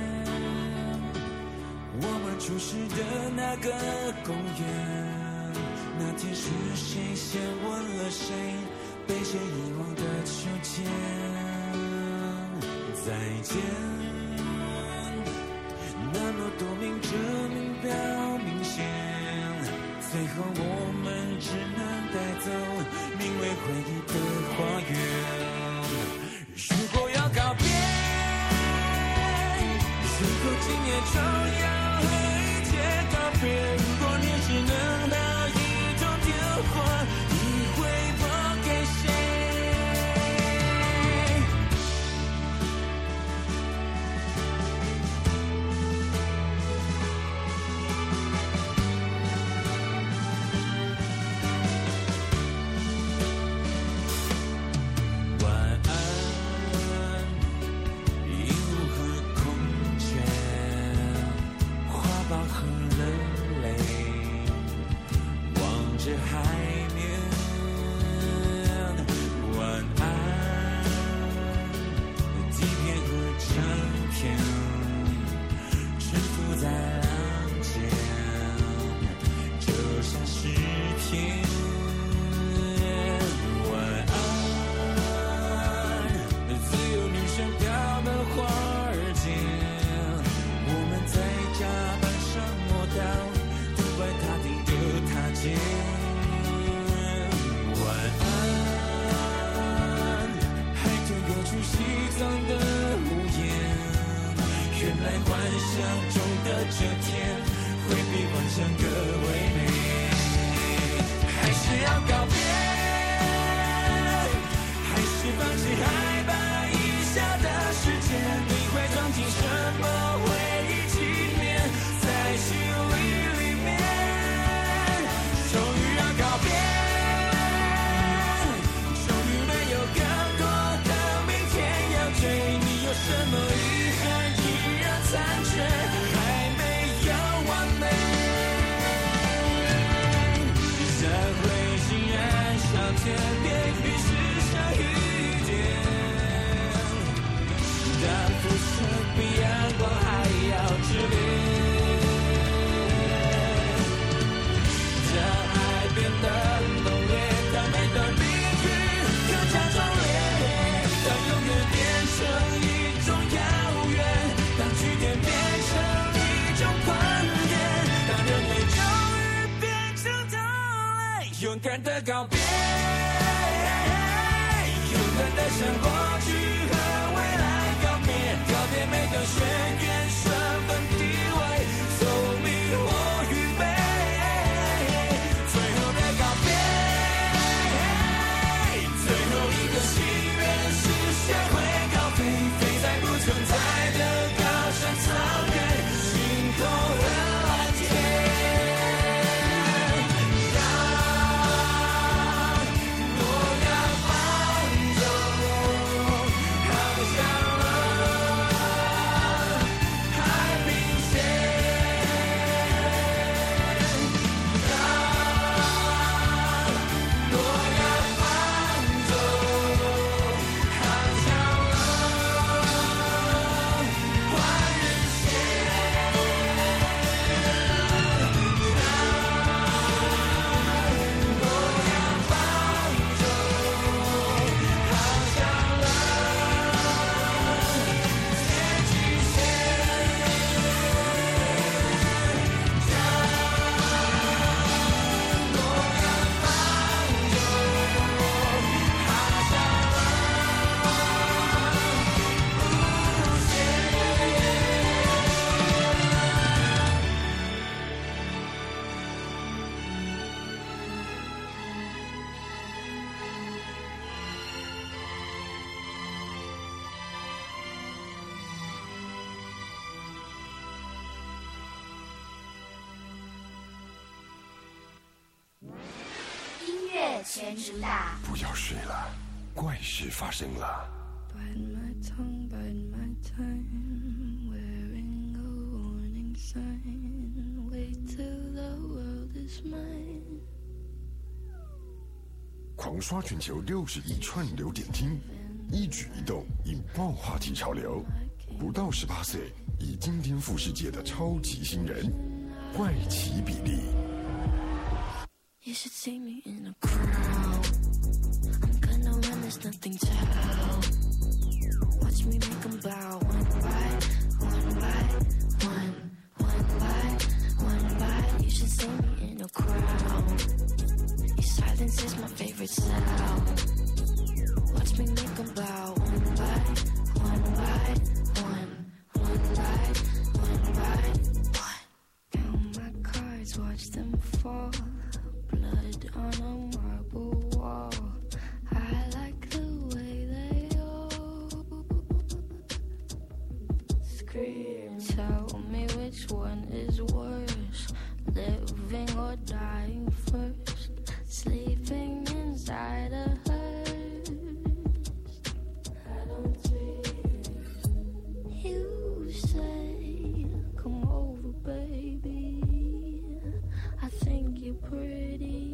我们初识的那个公园，那天是谁先吻了谁，被谁遗忘的秋天。再见，那么多明着明表明显，最后我们只能带走名为回忆的花园。如果要告别，最后今夜就要和一切告别。如果你只能拿一通电话，你会拨给谁？勇敢的告别，勇敢的向过去和未来告别，告别每个学员身份地位，聪明或愚昧。最后的告别，最后一个心愿是学会高飞，飞在不存在的高山草原，星空和蓝天。 全主打。 不要睡了，怪事发生了。 Bite my tongue, bite my time, wearing a warning sign. Wait till the world is mine. 狂刷全球60亿串流点听，一举一动引爆话题潮流。不到18岁，已经颠覆世界的超级新人，怪奇比利。 You should see me in a crowd. I'm gonna run, there's nothing to help. Watch me make them bow one by one, one by one. You should see me in a crowd. Your silence is my favorite sound. Watch me make them bow one by one, one by one. Count my cards, watch them fall. Blood on a marble wall. I like the way they all scream. Tell me which one is worse, living or dying first. Sleeping inside a hearse. I don't dream. You say, come over, baby. I think you're pretty.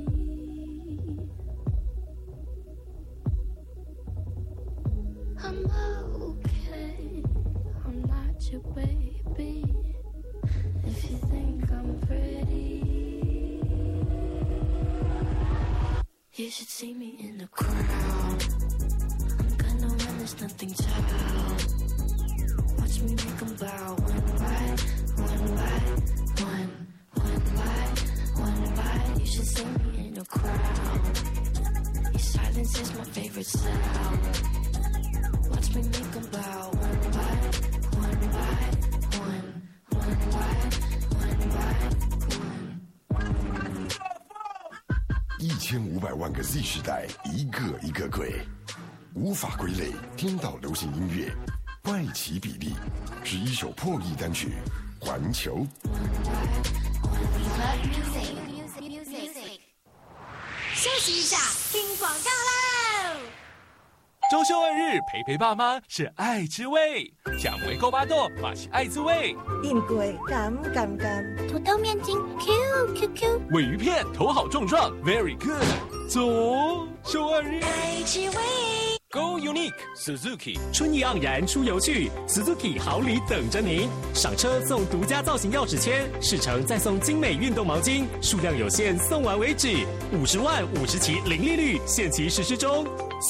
I'm okay. I'm not your baby. If you think I'm pretty, you should see me in the crowd. I'm gonna run, there's nothing to help. Watch me make them bow one by one, one by. You should see me in a crowd. Your silence is my favorite sound. Watch me make them bow one by one, one by one. 1500万个 Z 世代，一个一个鬼，无法归类，颠倒流行音乐，怪奇比利是一首破亿单曲，环球。 休息一下，听广告喽。 周休2日陪陪爸妈是爱之味，讲回够巴豆嘛是爱滋味。 硬贵敢， 土豆面筋 Q， 鲔鱼片头好壮壮 ，Very good。走，休2日， 爱之味。 Go Unique Suzuki， 春意盎然出游去 ，Suzuki 好礼等着您。上车送独家造型钥匙圈，试乘再送精美运动毛巾，数量有限，送完为止。50万50期零利率，限期实施中。